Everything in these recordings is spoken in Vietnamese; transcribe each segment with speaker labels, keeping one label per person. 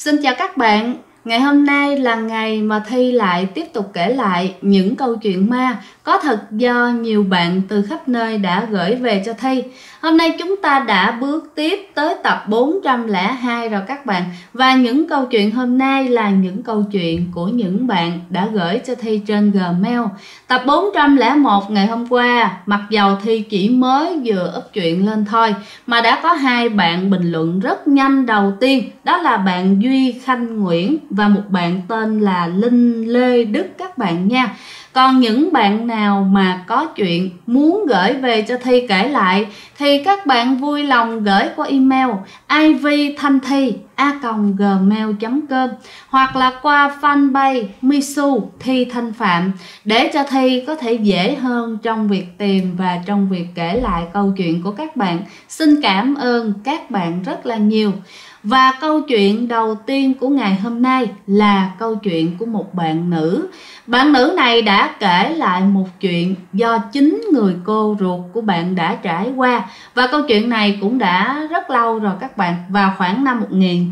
Speaker 1: Xin chào các bạn, ngày hôm nay là ngày mà Thi lại tiếp tục kể lại những câu chuyện ma có thật do nhiều bạn từ khắp nơi đã gửi về cho Thi. Hôm nay chúng ta đã bước tiếp tới tập 402 rồi các bạn. Và những câu chuyện hôm nay là những câu chuyện của những bạn đã gửi cho Thi trên Gmail. Tập 401 ngày hôm qua, mặc dầu Thi chỉ mới vừa up chuyện lên thôi, mà đã có hai bạn bình luận rất nhanh. Đầu tiên đó là bạn Duy Khanh Nguyễn và một bạn tên là Linh Lê Đức các bạn nha. Còn những bạn nào mà có chuyện muốn gửi về cho Thi kể lại thì các bạn vui lòng gửi qua email ivthanthi@gmail.com hoặc là qua fanpage Misu Thi Thanh Phạm để cho Thi có thể dễ hơn trong việc tìm và trong việc kể lại câu chuyện của các bạn. Xin cảm ơn các bạn rất là nhiều. Và câu chuyện đầu tiên của ngày hôm nay là câu chuyện của một bạn nữ. Bạn nữ này đã kể lại một chuyện do chính người cô ruột của bạn đã trải qua. Và câu chuyện này cũng đã rất lâu rồi các bạn, vào khoảng năm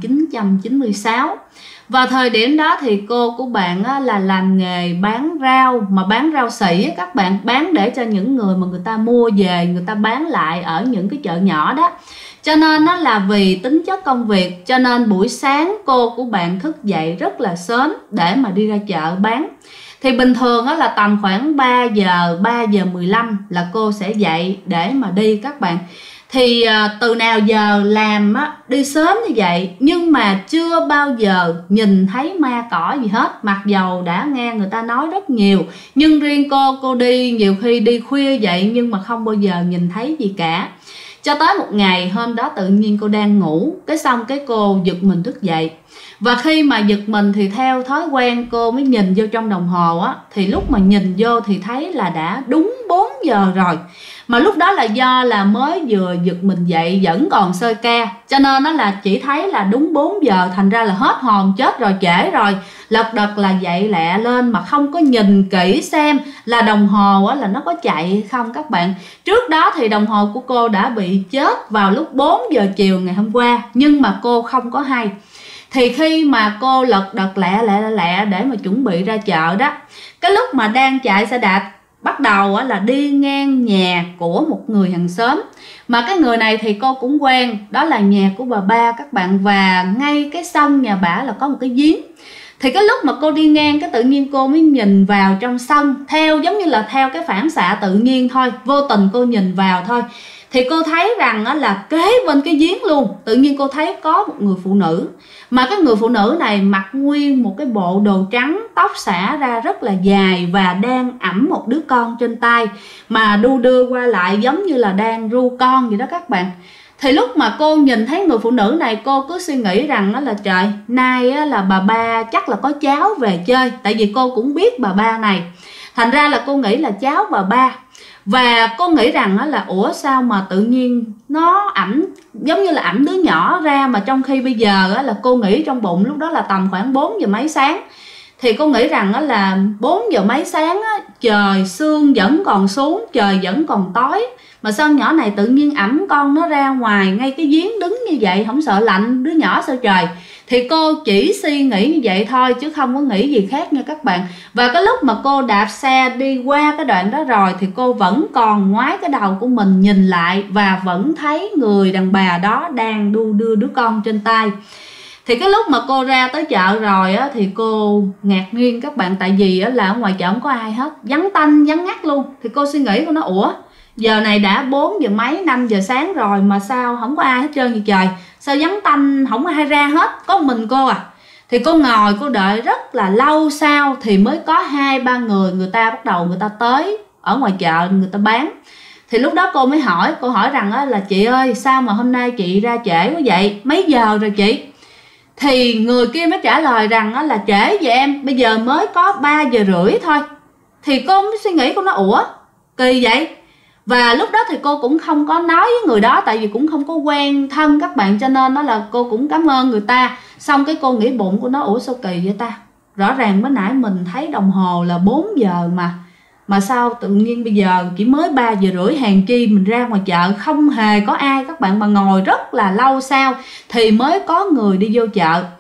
Speaker 1: 1996. Vào thời điểm đó thì cô của bạn là làm nghề bán rau, mà bán rau sỉ các bạn, bán để cho những người mà người ta mua về, người ta bán lại ở những cái chợ nhỏ đó. Cho nên nó là vì tính chất công việc, cho nên buổi sáng cô của bạn thức dậy rất là sớm để mà đi ra chợ bán. Thì bình thường là tầm khoảng 3 giờ 15 là cô sẽ dậy để mà đi các bạn. Thì từ nào giờ làm đi sớm như vậy nhưng mà chưa bao giờ nhìn thấy ma cỏ gì hết. Mặc dầu đã nghe người ta nói rất nhiều, nhưng riêng cô đi nhiều khi đi khuya vậy nhưng mà không bao giờ nhìn thấy gì cả. Cho tới một ngày hôm đó tự nhiên cô đang ngủ, cái xong cái cô giật mình thức dậy. Và khi mà giật mình thì theo thói quen cô mới nhìn vô trong đồng hồ thì lúc mà nhìn vô thì thấy là đã đúng 4 giờ rồi. Mà lúc đó là do là mới vừa giật mình dậy vẫn còn sơi ca, cho nên nó là chỉ thấy là đúng 4 giờ, thành ra là hết hồn, chết rồi, trễ rồi. Lật đật là dậy lẹ lên mà không có nhìn kỹ xem là đồng hồ là nó có chạy không các bạn. Trước đó thì đồng hồ của cô đã bị chết vào lúc 4 giờ chiều ngày hôm qua, nhưng mà cô không có hay. Thì khi mà cô lật đật lẹ để mà chuẩn bị ra chợ đó, cái lúc mà đang chạy xe đạp bắt đầu là đi ngang nhà của một người hàng xóm. Mà cái người này thì cô cũng quen, đó là nhà của bà ba các bạn. Và ngay cái sân nhà bả là có một cái giếng. Thì cái lúc mà cô đi ngang cái tự nhiên cô mới nhìn vào trong sân, theo giống như là theo cái phản xạ tự nhiên thôi, vô tình cô nhìn vào thôi. Thì cô thấy rằng là kế bên cái giếng luôn, tự nhiên cô thấy có một người phụ nữ. Mà cái người phụ nữ này mặc nguyên một cái bộ đồ trắng, tóc xõa ra rất là dài và đang ẵm một đứa con trên tay, mà đu đưa qua lại giống như là đang ru con vậy đó các bạn. Thì lúc mà cô nhìn thấy người phụ nữ này, cô cứ suy nghĩ rằng đó là trời, nay là bà ba chắc là có cháu về chơi. Tại vì cô cũng biết bà ba này, thành ra là cô nghĩ là cháu bà ba. Và cô nghĩ rằng là ủa sao mà tự nhiên nó ẵm, giống như là ẵm đứa nhỏ ra. Mà trong khi bây giờ là cô nghĩ trong bụng lúc đó là tầm khoảng 4 giờ mấy sáng. Thì cô nghĩ rằng là 4 giờ mấy sáng trời sương vẫn còn xuống, trời vẫn còn tối, mà sao nhỏ này tự nhiên ẵm con nó ra ngoài ngay cái giếng đứng như vậy, không sợ lạnh đứa nhỏ sao trời. Thì cô chỉ suy nghĩ như vậy thôi chứ không có nghĩ gì khác nha các bạn. Và cái lúc mà cô đạp xe đi qua cái đoạn đó rồi thì cô vẫn còn ngoái cái đầu của mình nhìn lại, và vẫn thấy người đàn bà đó đang đu đưa đứa con trên tay. Thì cái lúc mà cô ra tới chợ rồi thì cô ngạc nhiên các bạn. Tại vì là ở ngoài chợ không có ai hết, vắng tanh vắng ngắt luôn. Thì cô suy nghĩ, cô nói ủa giờ này đã 4 giờ mấy 5 giờ sáng rồi mà sao không có ai hết trơn vậy trời, sao vắng tanh không có ai ra hết, có một mình cô à. Thì cô ngồi cô đợi rất là lâu sau thì mới có 2-3 người ta bắt đầu người ta tới ở ngoài chợ người ta bán. Thì lúc đó cô mới hỏi, cô hỏi rằng là chị ơi sao mà hôm nay chị ra trễ quá vậy, mấy giờ rồi chị? Thì người kia mới trả lời rằng là trễ vậy em, bây giờ mới có 3 giờ rưỡi thôi. Thì cô mới suy nghĩ, cô nói ủa kỳ vậy. Và lúc đó thì cô cũng không có nói với người đó, tại vì cũng không có quen thân các bạn, cho nên đó là cô cũng cảm ơn người ta. Xong cái cô nghĩ bụng, cô nói ủa sao kỳ vậy ta, rõ ràng mới nãy mình thấy đồng hồ là 4 giờ mà sao tự nhiên bây giờ chỉ mới 3 giờ rưỡi, hèn chi mình ra ngoài chợ không hề có ai các bạn, mà ngồi rất là lâu sau thì mới có người đi vô chợ.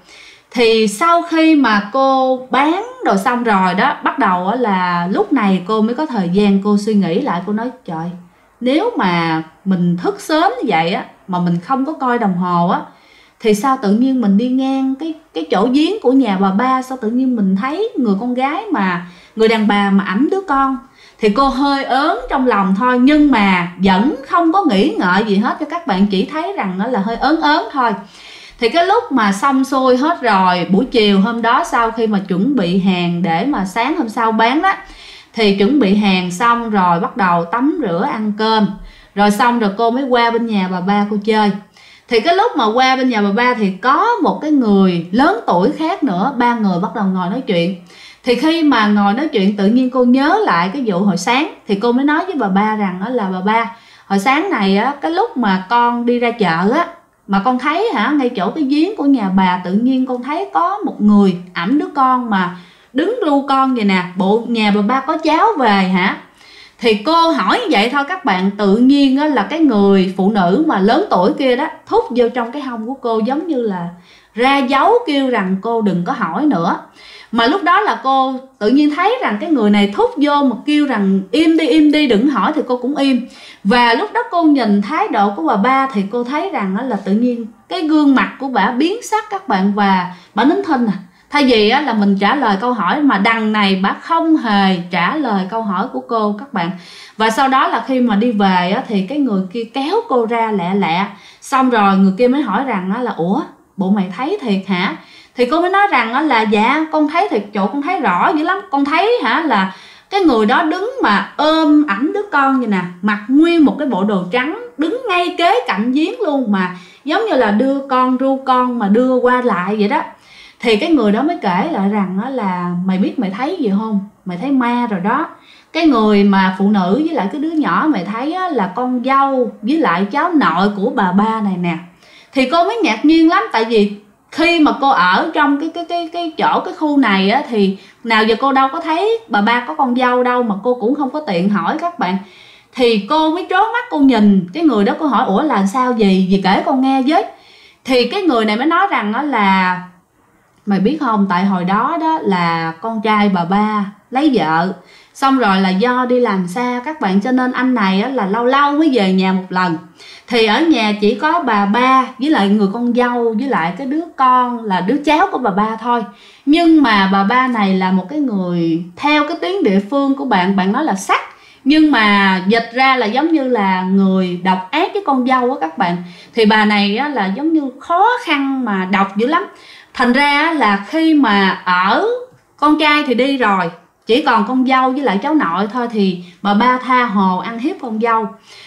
Speaker 1: Thì sau khi mà cô bán rồi xong rồi đó, bắt đầu là lúc này cô mới có thời gian cô suy nghĩ lại. Cô nói trời, nếu mà mình thức sớm như vậy á, mà mình không có coi đồng hồ á, thì sao tự nhiên mình đi ngang cái chỗ giếng của nhà bà ba, sao tự nhiên mình thấy người con gái mà, người đàn bà mà ẵm đứa con. Thì cô hơi ớn trong lòng thôi, nhưng mà vẫn không có nghĩ ngợi gì hết cho các bạn, chỉ thấy rằng nó là hơi ớn ớn thôi. Thì cái lúc mà xong xuôi hết rồi, buổi chiều hôm đó sau khi mà chuẩn bị hàng để mà sáng hôm sau bán đó, thì chuẩn bị hàng xong rồi bắt đầu tắm rửa ăn cơm, rồi xong rồi cô mới qua bên nhà bà ba cô chơi. Thì cái lúc mà qua bên nhà bà ba thì có một cái người lớn tuổi khác nữa, ba người bắt đầu ngồi nói chuyện. Thì khi mà ngồi nói chuyện tự nhiên cô nhớ lại cái vụ hồi sáng, thì cô mới nói với bà ba rằng đó là bà ba, hồi sáng này á, cái lúc mà con đi ra chợ á, mà con thấy ngay chỗ cái giếng của nhà bà, tự nhiên con thấy có một người ẵm đứa con mà đứng ru con vậy nè, bộ nhà bà ba có cháu về hả? Thì cô hỏi như vậy thôi các bạn, tự nhiên á, là cái người phụ nữ mà lớn tuổi kia đó thúc vô trong cái hông của cô, giống như là ra dấu kêu rằng cô đừng có hỏi nữa. Mà lúc đó là cô tự nhiên thấy rằng cái người này thúc vô mà kêu rằng im đi đừng hỏi, thì cô cũng im. Và lúc đó cô nhìn thái độ của bà ba thì cô thấy rằng là tự nhiên cái gương mặt của bà biến sắc các bạn, và bà nín thinh à. Thay vì là mình trả lời câu hỏi, mà đằng này bà không hề trả lời câu hỏi của cô các bạn. Và sau đó là khi mà đi về thì cái người kia kéo cô ra lẹ lẹ. Xong rồi người kia mới hỏi rằng là ủa, bộ mày thấy thiệt hả? Thì cô mới nói rằng là dạ con thấy thiệt chỗ, con thấy rõ dữ lắm. Con thấy là cái người đó đứng mà ôm ẵm đứa con như nè, mặc nguyên một cái bộ đồ trắng, đứng ngay kế cạnh giếng luôn, mà giống như là đưa con, ru con mà đưa qua lại vậy đó. Thì cái người đó mới kể lại rằng là mày biết mày thấy gì không? Mày thấy ma rồi đó. Cái người mà phụ nữ với lại cái đứa nhỏ mày thấy là con dâu với lại cháu nội của bà ba này nè. Thì cô mới ngạc nhiên lắm, tại vì khi mà cô ở trong cái chỗ cái khu này thì nào giờ cô đâu có thấy bà ba có con dâu đâu, mà cô cũng không có tiện hỏi các bạn. Thì cô mới trố mắt cô nhìn cái người đó, cô hỏi ủa là sao gì kể con nghe với. Thì cái người này mới nói rằng là mày biết không, tại hồi đó đó là con trai bà ba lấy vợ, xong rồi là do đi làm xa các bạn, cho nên anh này là lâu lâu mới về nhà một lần. Thì ở nhà chỉ có bà ba với lại người con dâu với lại cái đứa con là đứa cháu của bà ba thôi. Nhưng mà bà ba này là một cái người, theo cái tiếng địa phương của bạn nói là sắc, nhưng mà dịch ra là giống như là người độc ác với con dâu á các bạn. Thì bà này là giống như khó khăn mà độc dữ lắm. Thành ra là khi mà ở con trai thì đi rồi, chỉ còn con dâu với lại cháu nội thôi, thì bà ba tha hồ ăn hiếp con dâu.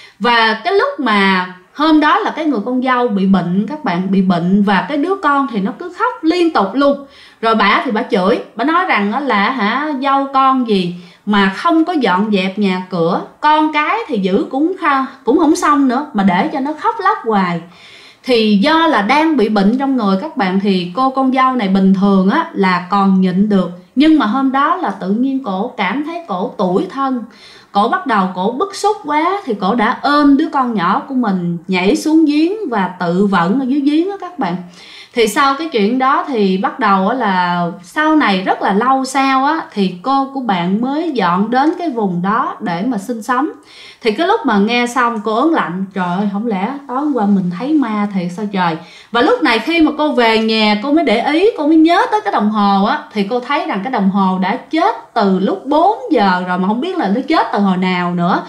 Speaker 1: Và cái lúc mà hôm đó là cái người con dâu bị bệnh các bạn, bị bệnh, và cái đứa con thì nó cứ khóc liên tục luôn. Rồi bà thì bà chửi, bà nói rằng là dâu con gì mà không có dọn dẹp nhà cửa, con cái thì giữ cũng không xong nữa, mà để cho nó khóc lóc hoài. Thì do là đang bị bệnh trong người các bạn, thì cô con dâu này bình thường là còn nhịn được, nhưng mà hôm đó là tự nhiên cổ cảm thấy cổ tủi thân, cổ bắt đầu cổ bức xúc quá, thì cổ đã ôm đứa con nhỏ của mình nhảy xuống giếng và tự vẫn ở dưới giếng đó các bạn. Thì sau cái chuyện đó thì bắt đầu là sau này rất là lâu sau thì cô của bạn mới dọn đến cái vùng đó để mà sinh sống. Thì cái lúc mà nghe xong cô ớn lạnh, trời ơi không lẽ tối hôm qua mình thấy ma thiệt sao trời. Và lúc này khi mà cô về nhà cô mới để ý, cô mới nhớ tới cái đồng hồ thì cô thấy rằng cái đồng hồ đã chết từ lúc 4 giờ rồi, mà không biết là nó chết từ hồi nào nữa.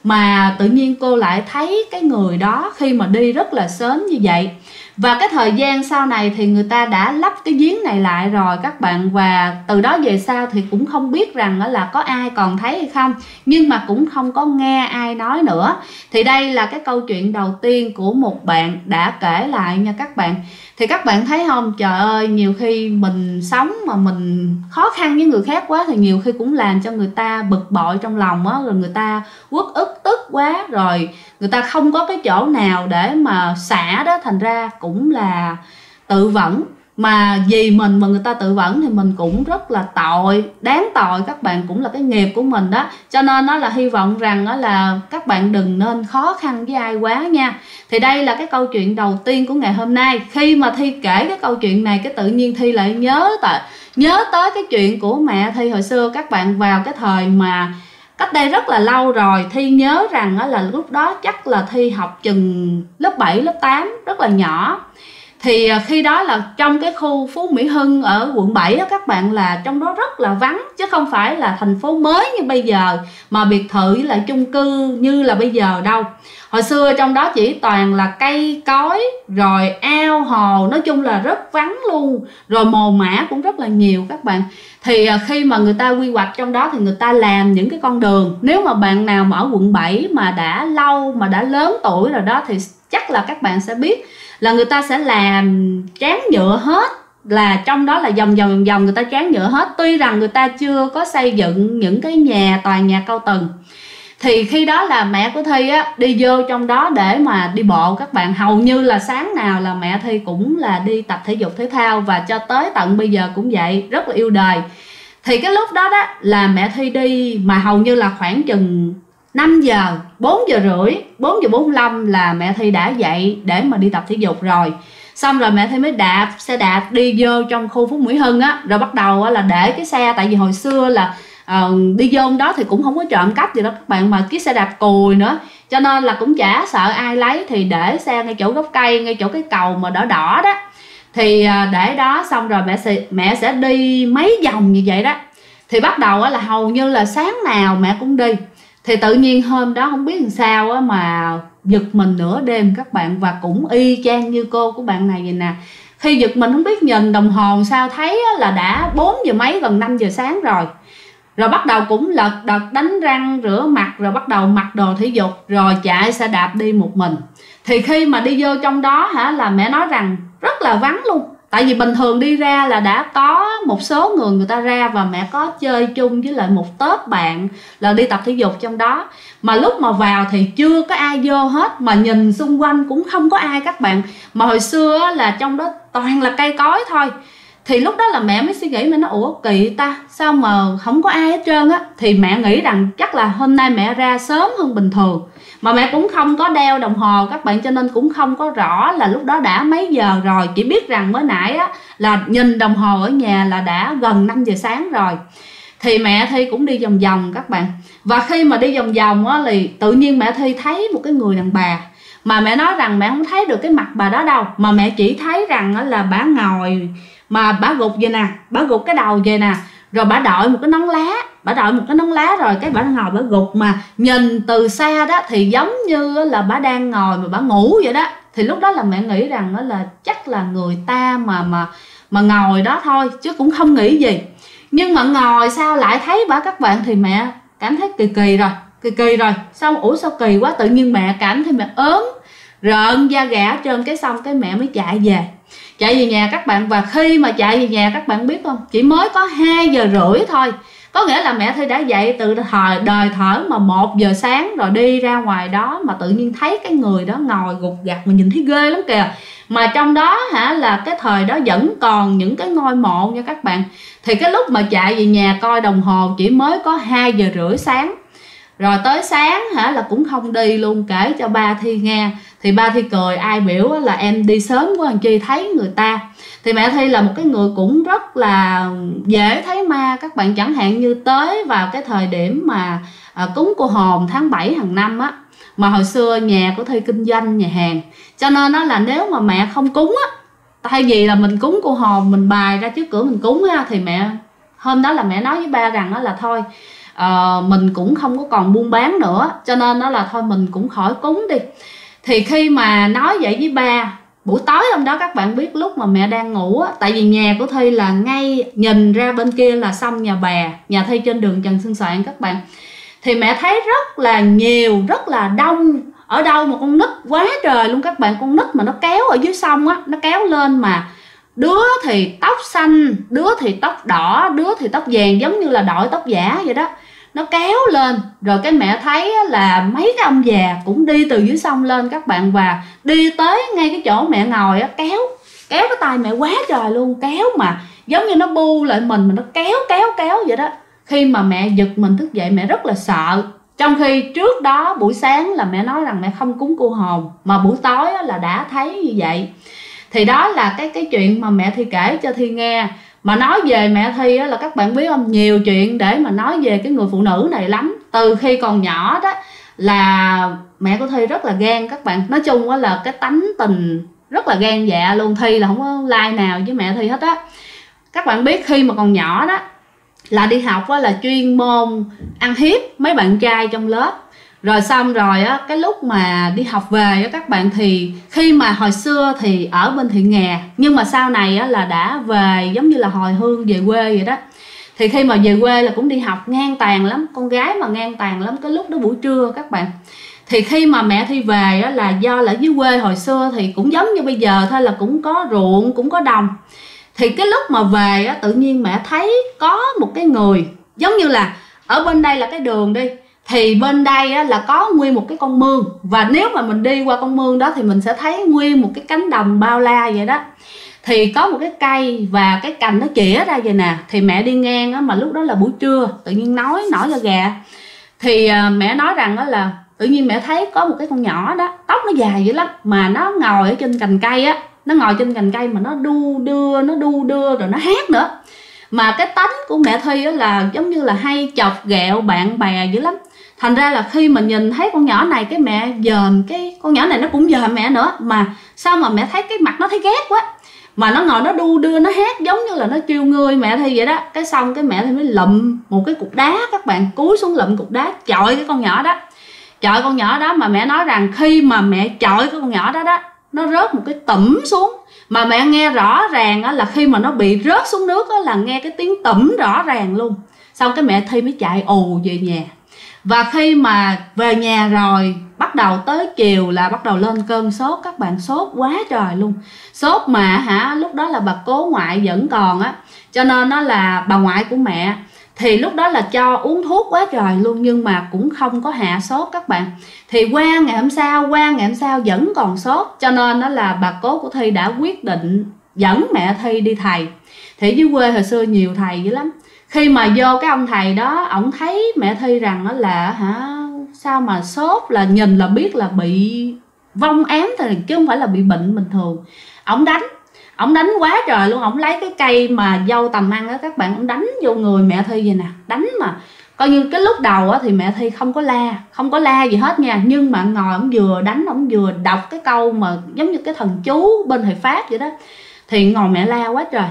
Speaker 1: Mà tự nhiên cô lại thấy cái người đó khi mà đi rất là sớm như vậy. Và cái thời gian sau này thì người ta đã lắp cái giếng này lại rồi các bạn. Và từ đó về sau thì cũng không biết rằng là có ai còn thấy hay không, nhưng mà cũng không có nghe ai nói nữa. Thì đây là cái câu chuyện đầu tiên của một bạn đã kể lại nha các bạn. Thì các bạn thấy không, trời ơi, nhiều khi mình sống mà mình khó khăn với người khác quá thì nhiều khi cũng làm cho người ta bực bội trong lòng rồi người ta uất ức tức quá, rồi người ta không có cái chỗ nào để mà xả đó, thành ra cũng là tự vẫn. mà vì mình mà người ta tự vẫn thì mình cũng rất là tội, đáng tội các bạn, cũng là cái nghiệp của mình đó. Cho nên nó là hy vọng rằng đó là các bạn đừng nên khó khăn với ai quá nha. Thì đây là cái câu chuyện đầu tiên của ngày hôm nay. Khi mà Thi kể cái câu chuyện này, cái tự nhiên Thi lại nhớ tới cái chuyện của mẹ Thi hồi xưa các bạn, vào cái thời mà cách đây rất là lâu rồi. Thi nhớ rằng đó là lúc đó chắc là Thi học chừng lớp 7, lớp 8, rất là nhỏ. Thì khi đó là trong cái khu Phú Mỹ Hưng ở quận 7 đó các bạn, là trong đó rất là vắng, chứ không phải là thành phố mới như bây giờ mà biệt thự với lại chung cư như là bây giờ đâu. Hồi xưa trong đó chỉ toàn là cây cối, rồi ao hồ, nói chung là rất vắng luôn. Rồi mồ mả cũng rất là nhiều các bạn. Thì khi mà người ta quy hoạch trong đó thì người ta làm những cái con đường. Nếu mà bạn nào mà ở quận 7 mà đã lâu, mà đã lớn tuổi rồi đó, thì chắc là các bạn sẽ biết là người ta sẽ làm tráng nhựa hết, là trong đó là vòng người ta tráng nhựa hết. Tuy rằng người ta chưa có xây dựng những cái tòa nhà cao tầng. Thì khi đó là mẹ của Thi á đi vô trong đó để mà đi bộ các bạn. Hầu như là sáng nào là mẹ Thi cũng là đi tập thể dục thể thao, và cho tới tận bây giờ cũng vậy, rất là yêu đời. Thì cái lúc đó đó là mẹ Thi đi mà hầu như là khoảng chừng 5 giờ, 4 giờ rưỡi, 4 giờ 45 là mẹ Thi đã dậy để mà đi tập thể dục rồi. Xong rồi mẹ Thi mới đạp xe đạp đi vô trong khu Phú Mỹ Hưng á. Rồi bắt đầu là để cái xe, tại vì hồi xưa là đi vô đó thì cũng không có trộm cắp gì đó các bạn, mà cái xe đạp cùi nữa, cho nên là cũng chả sợ ai lấy. Thì để xe ngay chỗ gốc cây, ngay chỗ cái cầu mà đỏ đỏ đó. Thì để đó xong rồi mẹ sẽ đi mấy vòng như vậy đó. Thì bắt đầu là hầu như là sáng nào mẹ cũng đi. Thì tự nhiên hôm đó không biết làm sao mà giật mình nửa đêm các bạn. Và cũng y chang như cô của bạn này vậy nè. Khi giật mình không biết nhìn đồng hồ sao thấy là đã 4 giờ mấy, gần 5 giờ sáng rồi. Rồi bắt đầu cũng lật đật đánh răng rửa mặt, rồi bắt đầu mặc đồ thể dục, rồi chạy xe đạp đi một mình. Thì khi mà đi vô trong đó là mẹ nói rằng rất là vắng luôn. Tại vì bình thường đi ra là đã có một số người ta ra, và mẹ có chơi chung với lại một tốp bạn là đi tập thể dục trong đó. Mà lúc mà vào thì chưa có ai vô hết, mà nhìn xung quanh cũng không có ai các bạn. Mà hồi xưa là trong đó toàn là cây cối thôi. Thì lúc đó là mẹ mới suy nghĩ, mẹ nói ủa kỳ ta, sao mà không có ai hết trơn á. Thì mẹ nghĩ rằng chắc là hôm nay mẹ ra sớm hơn bình thường. Mà mẹ cũng không có đeo đồng hồ các bạn, cho nên cũng không có rõ là lúc đó đã mấy giờ rồi. Chỉ biết rằng mới nãy á là nhìn đồng hồ ở nhà là đã gần 5 giờ sáng rồi. Thì mẹ Thi cũng đi vòng vòng các bạn. Và khi mà đi vòng vòng á thì tự nhiên mẹ Thi thấy một cái người đàn bà. Mà mẹ nói rằng mẹ không thấy được cái mặt bà đó đâu, mà mẹ chỉ thấy rằng là bà ngồi, mà bà gục vậy nè, bà gục cái đầu vậy nè. Rồi bà đội một cái nón lá, rồi cái bà ngồi bà gục, mà nhìn từ xa đó thì giống như là bà đang ngồi mà bà ngủ vậy đó. Thì lúc đó là mẹ nghĩ rằng đó là chắc là người ta mà ngồi đó thôi, chứ cũng không nghĩ gì. Nhưng mà ngồi sao lại thấy bà các bạn, thì mẹ cảm thấy kỳ rồi. Sao kỳ quá, tự nhiên mẹ cảm thấy mẹ ớn rợn da gà trơn. Cái xong cái mẹ mới chạy về nhà các bạn. Và khi mà chạy về nhà các bạn biết không, chỉ mới có 2 giờ rưỡi thôi. Có nghĩa là mẹ Thi đã dậy từ đời thở mà 1 giờ sáng, rồi đi ra ngoài đó mà tự nhiên thấy cái người đó ngồi gục gặt, mà nhìn thấy ghê lắm kìa. Mà trong đó là cái thời đó vẫn còn những cái ngôi mộ nha các bạn. Thì cái lúc mà chạy về nhà coi đồng hồ chỉ mới có 2 giờ rưỡi sáng. Rồi tới sáng là cũng không đi luôn, kể cho ba Thi nghe. Thì ba Thi cười, ai biểu là em đi sớm quá làm chi thấy người ta. Thì mẹ Thi là một cái người cũng rất là dễ thấy ma các bạn. Chẳng hạn như tới vào cái thời điểm mà cúng cô hồn tháng 7 hàng năm á. Mà hồi xưa nhà của Thi kinh doanh nhà hàng, cho nên nó là nếu mà mẹ không cúng á, thay vì là mình cúng cô hồn, mình bài ra trước cửa mình cúng á, thì mẹ hôm đó là mẹ nói với ba rằng đó là thôi, mình cũng không có còn buôn bán nữa, cho nên đó là thôi mình cũng khỏi cúng đi. Thì khi mà nói vậy với ba, buổi tối hôm đó các bạn biết, lúc mà mẹ đang ngủ á, tại vì nhà của Thi là ngay nhìn ra bên kia là sông Nhà Bè, nhà Thi trên đường Trần Xuân Soạn các bạn. Thì mẹ thấy rất là nhiều, rất là đông. Ở đâu một con nít quá trời luôn các bạn. Con nít mà nó kéo ở dưới sông á, nó kéo lên mà đứa thì tóc xanh, đứa thì tóc đỏ, đứa thì tóc vàng, giống như là đội tóc giả vậy đó. Nó kéo lên, rồi cái mẹ thấy là mấy cái ông già cũng đi từ dưới sông lên các bạn. Và đi tới ngay cái chỗ mẹ ngồi á, kéo cái tay mẹ quá trời luôn, kéo mà giống như nó bu lại mình mà nó kéo vậy đó. Khi mà mẹ giật mình thức dậy mẹ rất là sợ. Trong khi trước đó buổi sáng là mẹ nói rằng mẹ không cúng cô hồn, mà buổi tối là đã thấy như vậy. Thì đó là cái chuyện mà mẹ Thi kể cho Thi nghe. Mà nói về mẹ Thi là các bạn biết không, nhiều chuyện để mà nói về cái người phụ nữ này lắm. Từ khi còn nhỏ đó là mẹ của Thi rất là ghen các bạn. Nói chung là cái tánh tình rất là gan dạ luôn. Thi là không có like nào với mẹ Thi hết á. Các bạn biết khi mà còn nhỏ đó là đi học là chuyên môn ăn hiếp mấy bạn trai trong lớp. Rồi xong rồi cái lúc mà đi học về các bạn, thì khi mà hồi xưa thì ở bên Thị Nghè, nhưng mà sau này là đã về giống như là hồi hương về quê vậy đó. Thì khi mà về quê là cũng đi học ngang tàn lắm, con gái mà ngang tàn lắm. Cái lúc đó buổi trưa các bạn, thì khi mà mẹ Thi về là do là dưới quê hồi xưa thì cũng giống như bây giờ thôi, là cũng có ruộng cũng có đồng. Thì cái lúc mà về tự nhiên mẹ thấy có một cái người, giống như là ở bên đây là cái đường đi, thì bên đây là có nguyên một cái con mương. Và nếu mà mình đi qua con mương đó thì mình sẽ thấy nguyên một cái cánh đồng bao la vậy đó. Thì có một cái cây và cái cành nó chĩa ra vậy nè. Thì mẹ đi ngang mà lúc đó là buổi trưa, tự nhiên nổi da gà. Thì mẹ nói rằng là tự nhiên mẹ thấy có một cái con nhỏ đó, tóc nó dài dữ lắm, mà nó ngồi ở trên cành cây á. Nó ngồi trên cành cây mà nó đu đưa rồi nó hát nữa. Mà cái tánh của mẹ Thi là giống như là hay chọc ghẹo bạn bè dữ lắm. Thành ra là khi mà nhìn thấy con nhỏ này, cái mẹ dòm, cái con nhỏ này nó cũng dòm mẹ nữa. Mà sao mà mẹ thấy cái mặt nó thấy ghét quá, mà nó ngồi nó đu đưa nó hát giống như là nó trêu ngươi mẹ Thi vậy đó. Cái xong cái mẹ Thi mới lụm một cái cục đá các bạn, cúi xuống lụm cục đá chọi cái con nhỏ đó. Chọi con nhỏ đó mà mẹ nói rằng khi mà mẹ chọi cái con nhỏ đó nó rớt một cái tủm xuống. Mà mẹ nghe rõ ràng là khi mà nó bị rớt xuống nước là nghe cái tiếng tủm rõ ràng luôn. Xong cái mẹ Thi mới chạy ù về nhà. Và khi mà về nhà rồi, bắt đầu tới chiều là bắt đầu lên cơn sốt các bạn, sốt quá trời luôn. Sốt mà lúc đó là bà cố ngoại vẫn còn á, cho nên nó là bà ngoại của mẹ. Thì lúc đó là cho uống thuốc quá trời luôn, nhưng mà cũng không có hạ sốt các bạn. Thì qua ngày hôm sau vẫn còn sốt, cho nên đó là bà cố của Thi đã quyết định dẫn mẹ Thi đi thầy. Thì dưới quê hồi xưa nhiều thầy dữ lắm. Khi mà vô cái ông thầy đó, ổng thấy mẹ Thi rằng đó là sao mà sốt, là nhìn là biết là bị vong ám thôi, chứ không phải là bị bệnh bình thường. Ổng đánh quá trời luôn. Ổng lấy cái cây mà dâu tầm ăn đó các bạn, ổng đánh vô người mẹ Thi vậy nè. Đánh mà coi như cái lúc đầu thì mẹ Thi không có la gì hết nha. Nhưng mà ngồi ổng vừa đánh, ổng vừa đọc cái câu mà giống như cái thần chú bên thầy Pháp vậy đó. Thì ngồi mẹ la quá trời,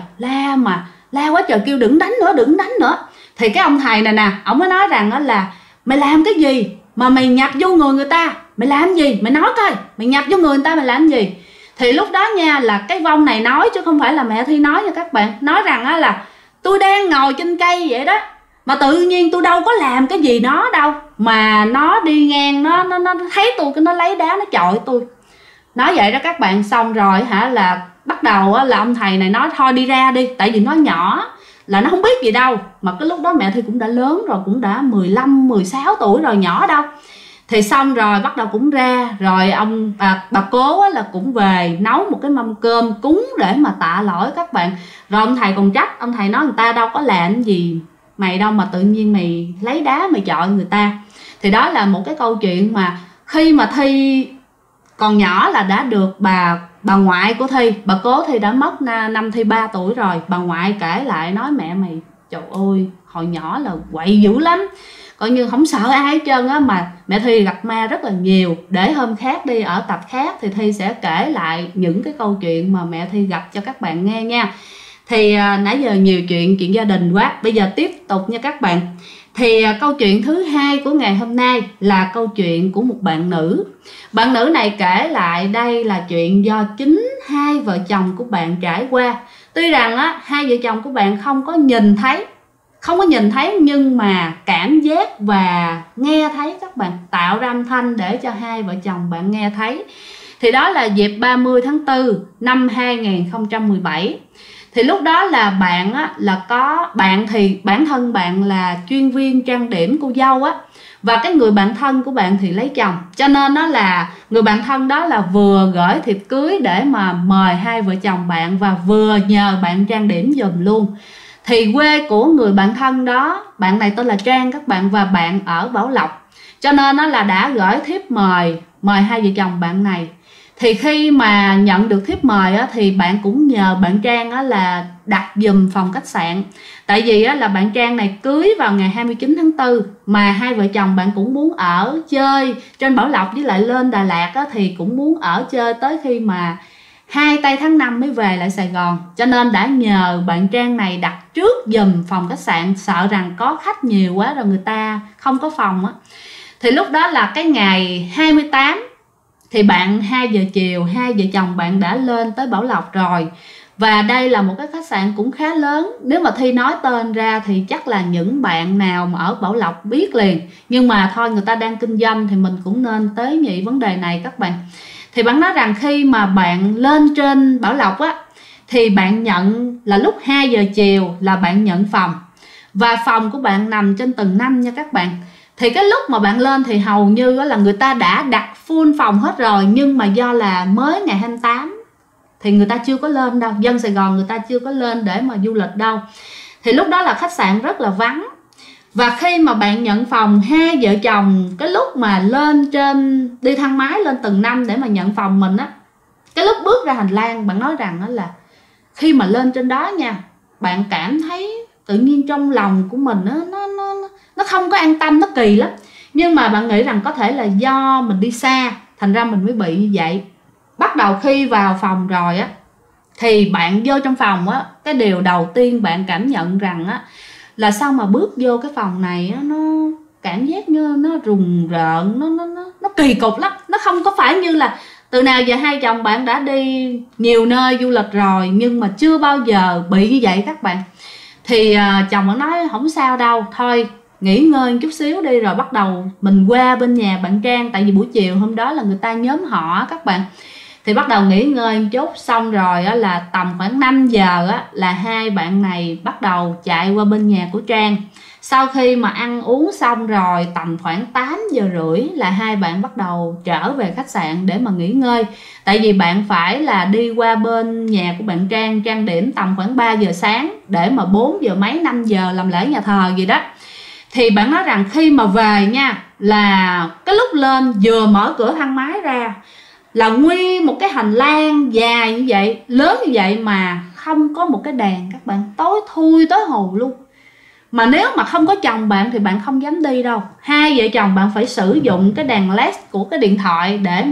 Speaker 1: la quá trời, kêu đừng đánh nữa. Thì cái ông thầy này nè, ổng mới nói rằng đó là mày làm cái gì mà mày nhập vô người ta, mày làm gì, mày nói coi, mày nhập vô người ta mày làm gì. Thì lúc đó nha, là cái vong này nói chứ không phải là mẹ Thi nói nha các bạn. Nói rằng là tôi đang ngồi trên cây vậy đó, mà tự nhiên tôi đâu có làm cái gì nó đâu, mà nó đi ngang nó thấy tôi, cái nó lấy đá nó chọi tôi. Nói vậy đó các bạn. Xong rồi là bắt đầu là ông thầy này nói thôi đi ra đi, tại vì nó nhỏ là nó không biết gì đâu. Mà cái lúc đó mẹ Thi cũng đã lớn rồi, cũng đã 15, 16 tuổi rồi, nhỏ đâu. Thì xong rồi bắt đầu cũng ra. Rồi bà cố là cũng về nấu một cái mâm cơm cúng để mà tạ lỗi các bạn. Rồi ông thầy còn trách, ông thầy nói người ta đâu có làm gì mày đâu mà tự nhiên mày lấy đá mày chọi người ta. Thì đó là một cái câu chuyện mà khi mà Thi còn nhỏ là đã được bà ngoại của Thi, bà cố Thi đã mất năm Thi 3 tuổi rồi. Bà ngoại kể lại nói mẹ mày trời ơi hồi nhỏ là quậy dữ lắm, coi như không sợ ai hết trơn á. Mà mẹ Thi gặp ma rất là nhiều. Để hôm khác đi, ở tập khác thì Thi sẽ kể lại những cái câu chuyện mà mẹ Thi gặp cho các bạn nghe nha. Thì nãy giờ nhiều chuyện gia đình quá, bây giờ tiếp tục nha các bạn. Thì câu chuyện thứ hai của ngày hôm nay là câu chuyện của một bạn nữ. Bạn nữ này kể lại đây là chuyện do chính hai vợ chồng của bạn trải qua. Tuy rằng hai vợ chồng của bạn không có nhìn thấy nhưng mà cảm giác và nghe thấy các bạn, tạo ra âm thanh để cho hai vợ chồng bạn nghe thấy. Thì đó là dịp 30 tháng 4 năm 2017. Thì lúc đó là bạn á, là có bạn thì bản thân bạn là chuyên viên trang điểm cô dâu á, và cái người bạn thân của bạn thì lấy chồng, cho nên nó là người bạn thân đó là vừa gửi thiệp cưới để mà mời hai vợ chồng bạn và vừa nhờ bạn trang điểm giùm luôn. Thì quê của người bạn thân đó, bạn này tên là Trang các bạn, và bạn ở Bảo Lộc, cho nên nó là đã gửi thiếp mời hai vợ chồng bạn này. Thì khi mà nhận được thiếp mời á, thì bạn cũng nhờ bạn Trang á, là đặt giùm phòng khách sạn. Tại vì á, là bạn Trang này cưới vào ngày 29 tháng 4, mà hai vợ chồng bạn cũng muốn ở chơi trên Bảo Lộc với lại lên Đà Lạt á, thì cũng muốn ở chơi tới khi mà 2 tây tháng 5 mới về lại Sài Gòn. Cho nên đã nhờ bạn Trang này đặt trước giùm phòng khách sạn, sợ rằng có khách nhiều quá rồi người ta không có phòng á. Thì lúc đó là cái ngày 28 thì 2 giờ chiều hai vợ chồng bạn đã lên tới Bảo Lộc rồi. Và đây là một cái khách sạn cũng khá lớn, nếu mà Thi nói tên ra thì chắc là những bạn nào mà ở Bảo Lộc biết liền, nhưng mà thôi người ta đang kinh doanh thì mình cũng nên tế nhị vấn đề này các bạn. Thì bạn nói rằng khi mà bạn lên trên Bảo Lộc á, thì bạn nhận là lúc 2 giờ chiều là bạn nhận phòng, và phòng của bạn nằm trên tầng 5 nha các bạn. Thì cái lúc mà bạn lên thì hầu như là người ta đã đặt full phòng hết rồi, nhưng mà do là mới ngày 28 thì người ta chưa có lên đâu, dân Sài Gòn người ta chưa có lên để mà du lịch đâu. Thì lúc đó là khách sạn rất là vắng. Và khi mà bạn nhận phòng, hai vợ chồng cái lúc mà lên trên đi thang máy lên tầng 5 để mà nhận phòng mình á, cái lúc bước ra hành lang, bạn nói rằng đó là khi mà lên trên đó nha, bạn cảm thấy tự nhiên trong lòng của mình nó không có an tâm, nó kỳ lắm. Nhưng mà bạn nghĩ rằng có thể là do mình đi xa thành ra mình mới bị như vậy. Bắt đầu khi vào phòng rồi á, thì bạn vô trong phòng á, cái điều đầu tiên bạn cảm nhận rằng á, là sao mà bước vô cái phòng này á, nó cảm giác như nó rùng rợn, nó kỳ cục lắm. Nó không có phải như là từ nào giờ hai chồng bạn đã đi nhiều nơi du lịch rồi, nhưng mà chưa bao giờ bị như vậy các bạn. Thì chồng bạn nói không sao đâu, thôi nghỉ ngơi chút xíu đi rồi bắt đầu mình qua bên nhà bạn Trang. Tại vì buổi chiều hôm đó là người ta nhóm họ các bạn. Thì bắt đầu nghỉ ngơi một chút, xong rồi á, là tầm khoảng 5 giờ á, là hai bạn này bắt đầu chạy qua bên nhà của Trang. Sau khi mà ăn uống xong rồi tầm khoảng 8 giờ rưỡi là hai bạn bắt đầu trở về khách sạn để mà nghỉ ngơi. Tại vì bạn phải là đi qua bên nhà của bạn Trang trang điểm tầm khoảng 3 giờ sáng để mà 4 giờ mấy 5 giờ làm lễ nhà thờ gì đó. Thì bạn nói rằng khi mà về nha, là cái lúc lên vừa mở cửa thang máy ra là nguyên một cái hành lang dài như vậy, lớn như vậy mà không có một cái đèn các bạn, tối thui tối hù luôn. Mà nếu mà không có chồng bạn thì bạn không dám đi đâu. Hai vợ chồng bạn phải sử dụng cái đèn led của cái điện thoại để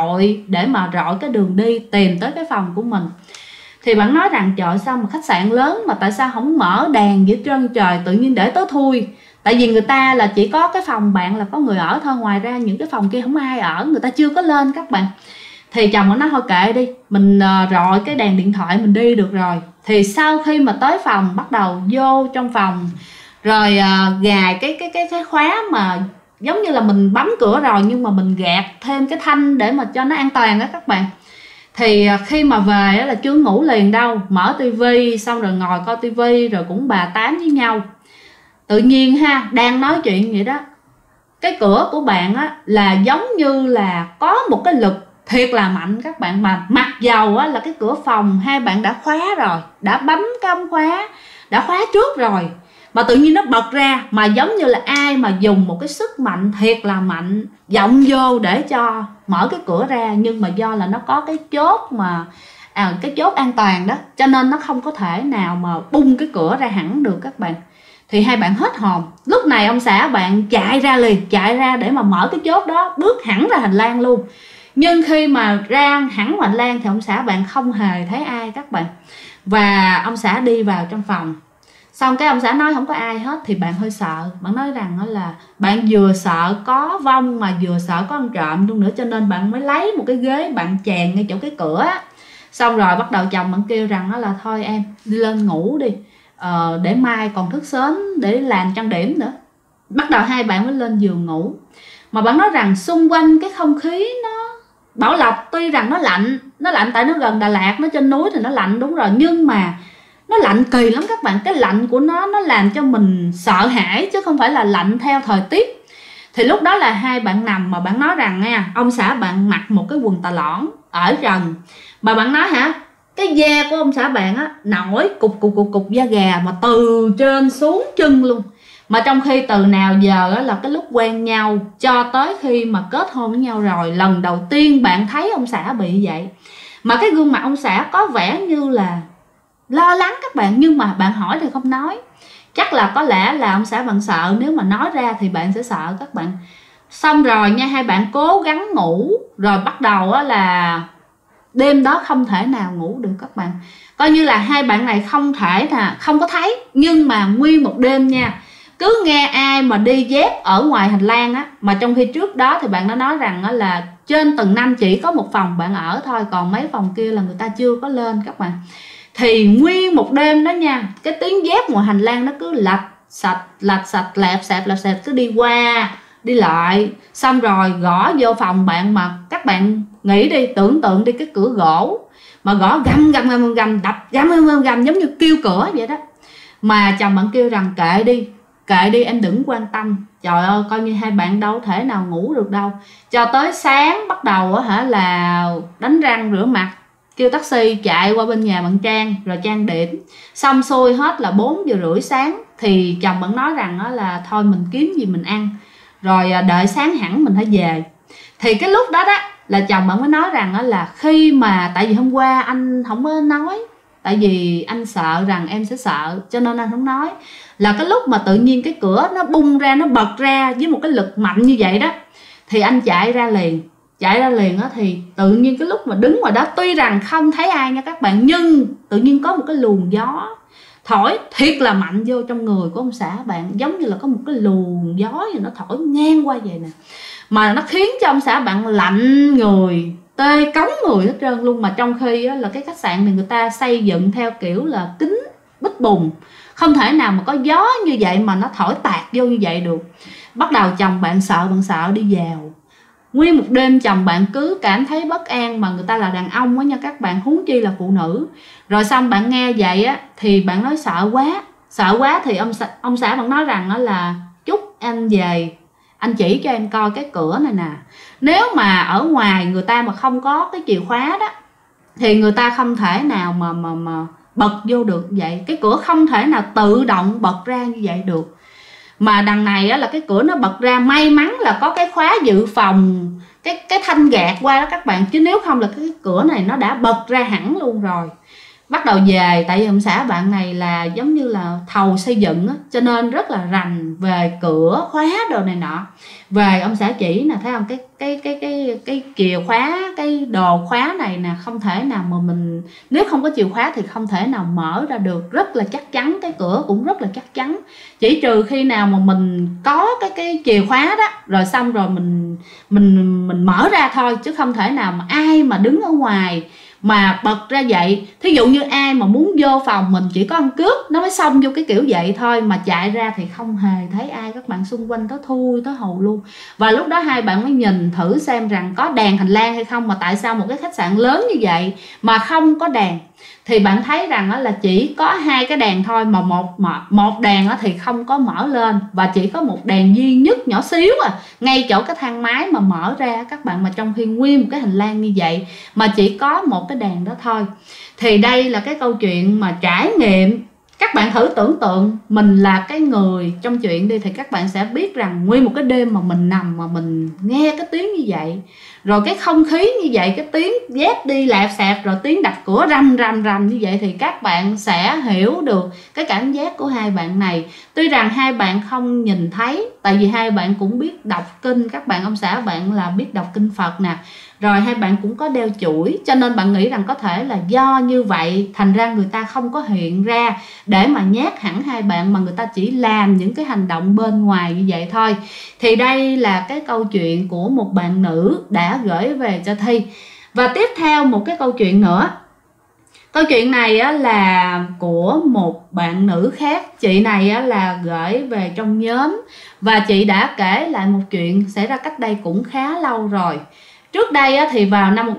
Speaker 1: mà rọi cái đường đi tìm tới cái phòng của mình. Thì bạn nói rằng trời, sao mà khách sạn lớn mà tại sao không mở đèn giữa trơn trời, tự nhiên để tối thui. Tại vì người ta là chỉ có cái phòng bạn là có người ở thôi, ngoài ra những cái phòng kia không ai ở, người ta chưa có lên các bạn. Thì chồng nó nói thôi kệ đi, mình rọi cái đèn điện thoại mình đi được rồi. Thì sau khi mà tới phòng, bắt đầu vô trong phòng rồi gài cái khóa mà giống như là mình bấm cửa rồi nhưng mà mình gạt thêm cái thanh để mà cho nó an toàn đó các bạn. Thì khi mà về là chưa ngủ liền đâu, mở tivi xong rồi ngồi coi tivi rồi cũng bà tám với nhau. Tự nhiên ha, đang nói chuyện vậy đó, cái cửa của bạn á là giống như là có một cái lực thiệt là mạnh các bạn. Mà mặc dầu á là cái cửa phòng hai bạn đã khóa rồi, đã bấm cái ống khóa, đã khóa trước rồi, mà tự nhiên nó bật ra, mà giống như là ai mà dùng một cái sức mạnh thiệt là mạnh vọng vô để cho mở cái cửa ra. Nhưng mà do là nó có cái chốt mà cái chốt an toàn đó, cho nên nó không có thể nào mà bung cái cửa ra hẳn được các bạn. Thì hai bạn hết hồn. Lúc này ông xã bạn chạy ra liền, chạy ra để mà mở cái chốt đó, bước hẳn ra hành lang luôn. Nhưng khi mà ra hẳn hành lang thì ông xã bạn không hề thấy ai các bạn. Và ông xã đi vào trong phòng, xong cái ông xã nói không có ai hết. Thì bạn hơi sợ, bạn nói rằng đó là bạn vừa sợ có vong mà vừa sợ có ăn trộm luôn nữa, cho nên bạn mới lấy một cái ghế bạn chèn ngay chỗ cái cửa. Xong rồi bắt đầu chồng bạn kêu rằng đó là thôi em đi lên ngủ đi, để mai còn thức sớm để làm trang điểm nữa. Bắt đầu hai bạn mới lên giường ngủ. Mà bạn nói rằng xung quanh cái không khí nó, Bảo Lộc tuy rằng nó lạnh tại nó gần Đà Lạt, nó trên núi thì nó lạnh đúng rồi, nhưng mà nó lạnh kỳ lắm các bạn. Cái lạnh của nó làm cho mình sợ hãi chứ không phải là lạnh theo thời tiết. Thì lúc đó là hai bạn nằm mà bạn nói rằng nha, ông xã bạn mặc một cái quần tà lõn ở trần, mà bạn nói hả, cái da của ông xã bạn á nổi cục da gà mà từ trên xuống chân luôn. Mà trong khi từ nào giờ á, là cái lúc quen nhau cho tới khi mà kết hôn với nhau rồi, lần đầu tiên bạn thấy ông xã bị vậy. Mà cái gương mặt ông xã có vẻ như là lo lắng các bạn, nhưng mà bạn hỏi thì không nói. Chắc là có lẽ là ông xã bạn sợ, nếu mà nói ra thì bạn sẽ sợ các bạn. Xong rồi nha, hai bạn cố gắng ngủ, rồi bắt đầu á là đêm đó không thể nào ngủ được các bạn. Coi như là hai bạn này không thể là không có thấy, nhưng mà nguyên một đêm nha, cứ nghe ai mà đi dép ở ngoài hành lang á. Mà trong khi trước đó thì bạn đã nói rằng á là trên tầng 5 chỉ có một phòng bạn ở thôi, còn mấy phòng kia là người ta chưa có lên các bạn. Thì nguyên một đêm đó nha, cái tiếng dép ngoài hành lang nó cứ lạch sạch lẹp xẹp cứ đi qua đi lại. Xong rồi gõ vô phòng bạn, mà các bạn nghĩ đi, tưởng tượng đi, cái cửa gỗ mà gõ gầm đập gầm giống như kêu cửa vậy đó. Mà chồng bạn kêu rằng kệ đi em đừng quan tâm. Trời ơi, coi như hai bạn đâu thể nào ngủ được đâu. Cho tới sáng bắt đầu á là đánh răng rửa mặt, kêu taxi chạy qua bên nhà bạn Trang rồi trang điểm. Xong xuôi hết là 4:30 sáng thì chồng bạn nói rằng là thôi mình kiếm gì mình ăn, rồi đợi sáng hẳn mình hãy về. Thì cái lúc đó là chồng bạn mới nói rằng là khi mà, tại vì hôm qua anh không có nói, tại vì anh sợ rằng em sẽ sợ cho nên anh không nói. Là cái lúc mà tự nhiên cái cửa nó bung ra, nó bật ra với một cái lực mạnh như vậy đó, thì anh chạy ra liền á. Thì tự nhiên cái lúc mà đứng ngoài đó, tuy rằng không thấy ai nha các bạn, nhưng tự nhiên có một cái luồng gió thổi thiệt là mạnh vô trong người của ông xã bạn, giống như là có một cái luồng gió gì nó thổi ngang qua vậy nè, mà nó khiến cho ông xã bạn lạnh người, tê cống người hết trơn luôn. Mà trong khi là cái khách sạn này người ta xây dựng theo kiểu là kính bích bùng, không thể nào mà có gió như vậy mà nó thổi tạt vô như vậy được. Bắt đầu chồng bạn sợ đi vào. Nguyên một đêm chồng bạn cứ cảm thấy bất an, mà người ta là đàn ông á nha các bạn, huống chi là phụ nữ. Rồi xong bạn nghe vậy á thì bạn nói sợ quá thì ông xã bạn nói rằng là chúc anh về, anh chỉ cho em coi cái cửa này nè. Nếu mà ở ngoài người ta mà không có cái chìa khóa đó thì người ta không thể nào mà bật vô được vậy. Cái cửa không thể nào tự động bật ra như vậy được. Mà đằng này á, là cái cửa nó bật ra, may mắn là có cái khóa dự phòng, cái thanh gạt qua đó các bạn, chứ nếu không là cái cửa này nó đã bật ra hẳn luôn rồi. Bắt đầu về, tại vì ông xã bạn này là giống như là thầu xây dựng á, cho nên rất là rành về cửa khóa đồ này nọ. Về ông xã chỉ nè, thấy không, cái chìa khóa, cái đồ khóa này nè, không thể nào mà mình, nếu không có chìa khóa thì không thể nào mở ra được, rất là chắc chắn. Cái cửa cũng rất là chắc chắn, chỉ trừ khi nào mà mình có cái chìa khóa đó, rồi xong rồi mình mở ra thôi, chứ không thể nào mà ai mà đứng ở ngoài mà bật ra vậy. Thí dụ như ai mà muốn vô phòng mình chỉ có ăn cướp nó mới xông vô cái kiểu vậy thôi, mà chạy ra thì không hề thấy ai các bạn, xung quanh tới thui tới hầu luôn. Và lúc đó hai bạn mới nhìn thử xem rằng có đèn hành lang hay không, mà tại sao một cái khách sạn lớn như vậy mà không có đèn. Thì bạn thấy rằng là chỉ có 2 cái đèn thôi, mà một đèn thì không có mở lên, và chỉ có một đèn duy nhất nhỏ xíu ngay chỗ cái thang máy mà mở ra các bạn. Mà trong khi nguyên một cái hành lang như vậy mà chỉ có một cái đèn đó thôi. Thì đây là cái câu chuyện mà trải nghiệm. Các bạn thử tưởng tượng mình là cái người trong chuyện đi, thì các bạn sẽ biết rằng nguyên một cái đêm mà mình nằm mà mình nghe cái tiếng như vậy, rồi cái không khí như vậy, cái tiếng dép đi lẹp xẹp, rồi tiếng đập cửa rầm như vậy, thì các bạn sẽ hiểu được cái cảm giác của hai bạn này. Tuy rằng hai bạn không nhìn thấy, tại vì hai bạn cũng biết đọc kinh các bạn, ông xã bạn là biết đọc kinh Phật nè, rồi hai bạn cũng có đeo chuỗi, cho nên bạn nghĩ rằng có thể là do như vậy thành ra người ta không có hiện ra để mà nhát hẳn hai bạn, mà người ta chỉ làm những cái hành động bên ngoài như vậy thôi. Thì đây là cái câu chuyện của một bạn nữ đã gửi về cho Thi. Và tiếp theo một cái câu chuyện nữa. Câu chuyện này là của một bạn nữ khác. Chị này là gửi về trong nhóm, và chị đã kể lại một chuyện xảy ra cách đây cũng khá lâu rồi. Trước đây á, thì vào năm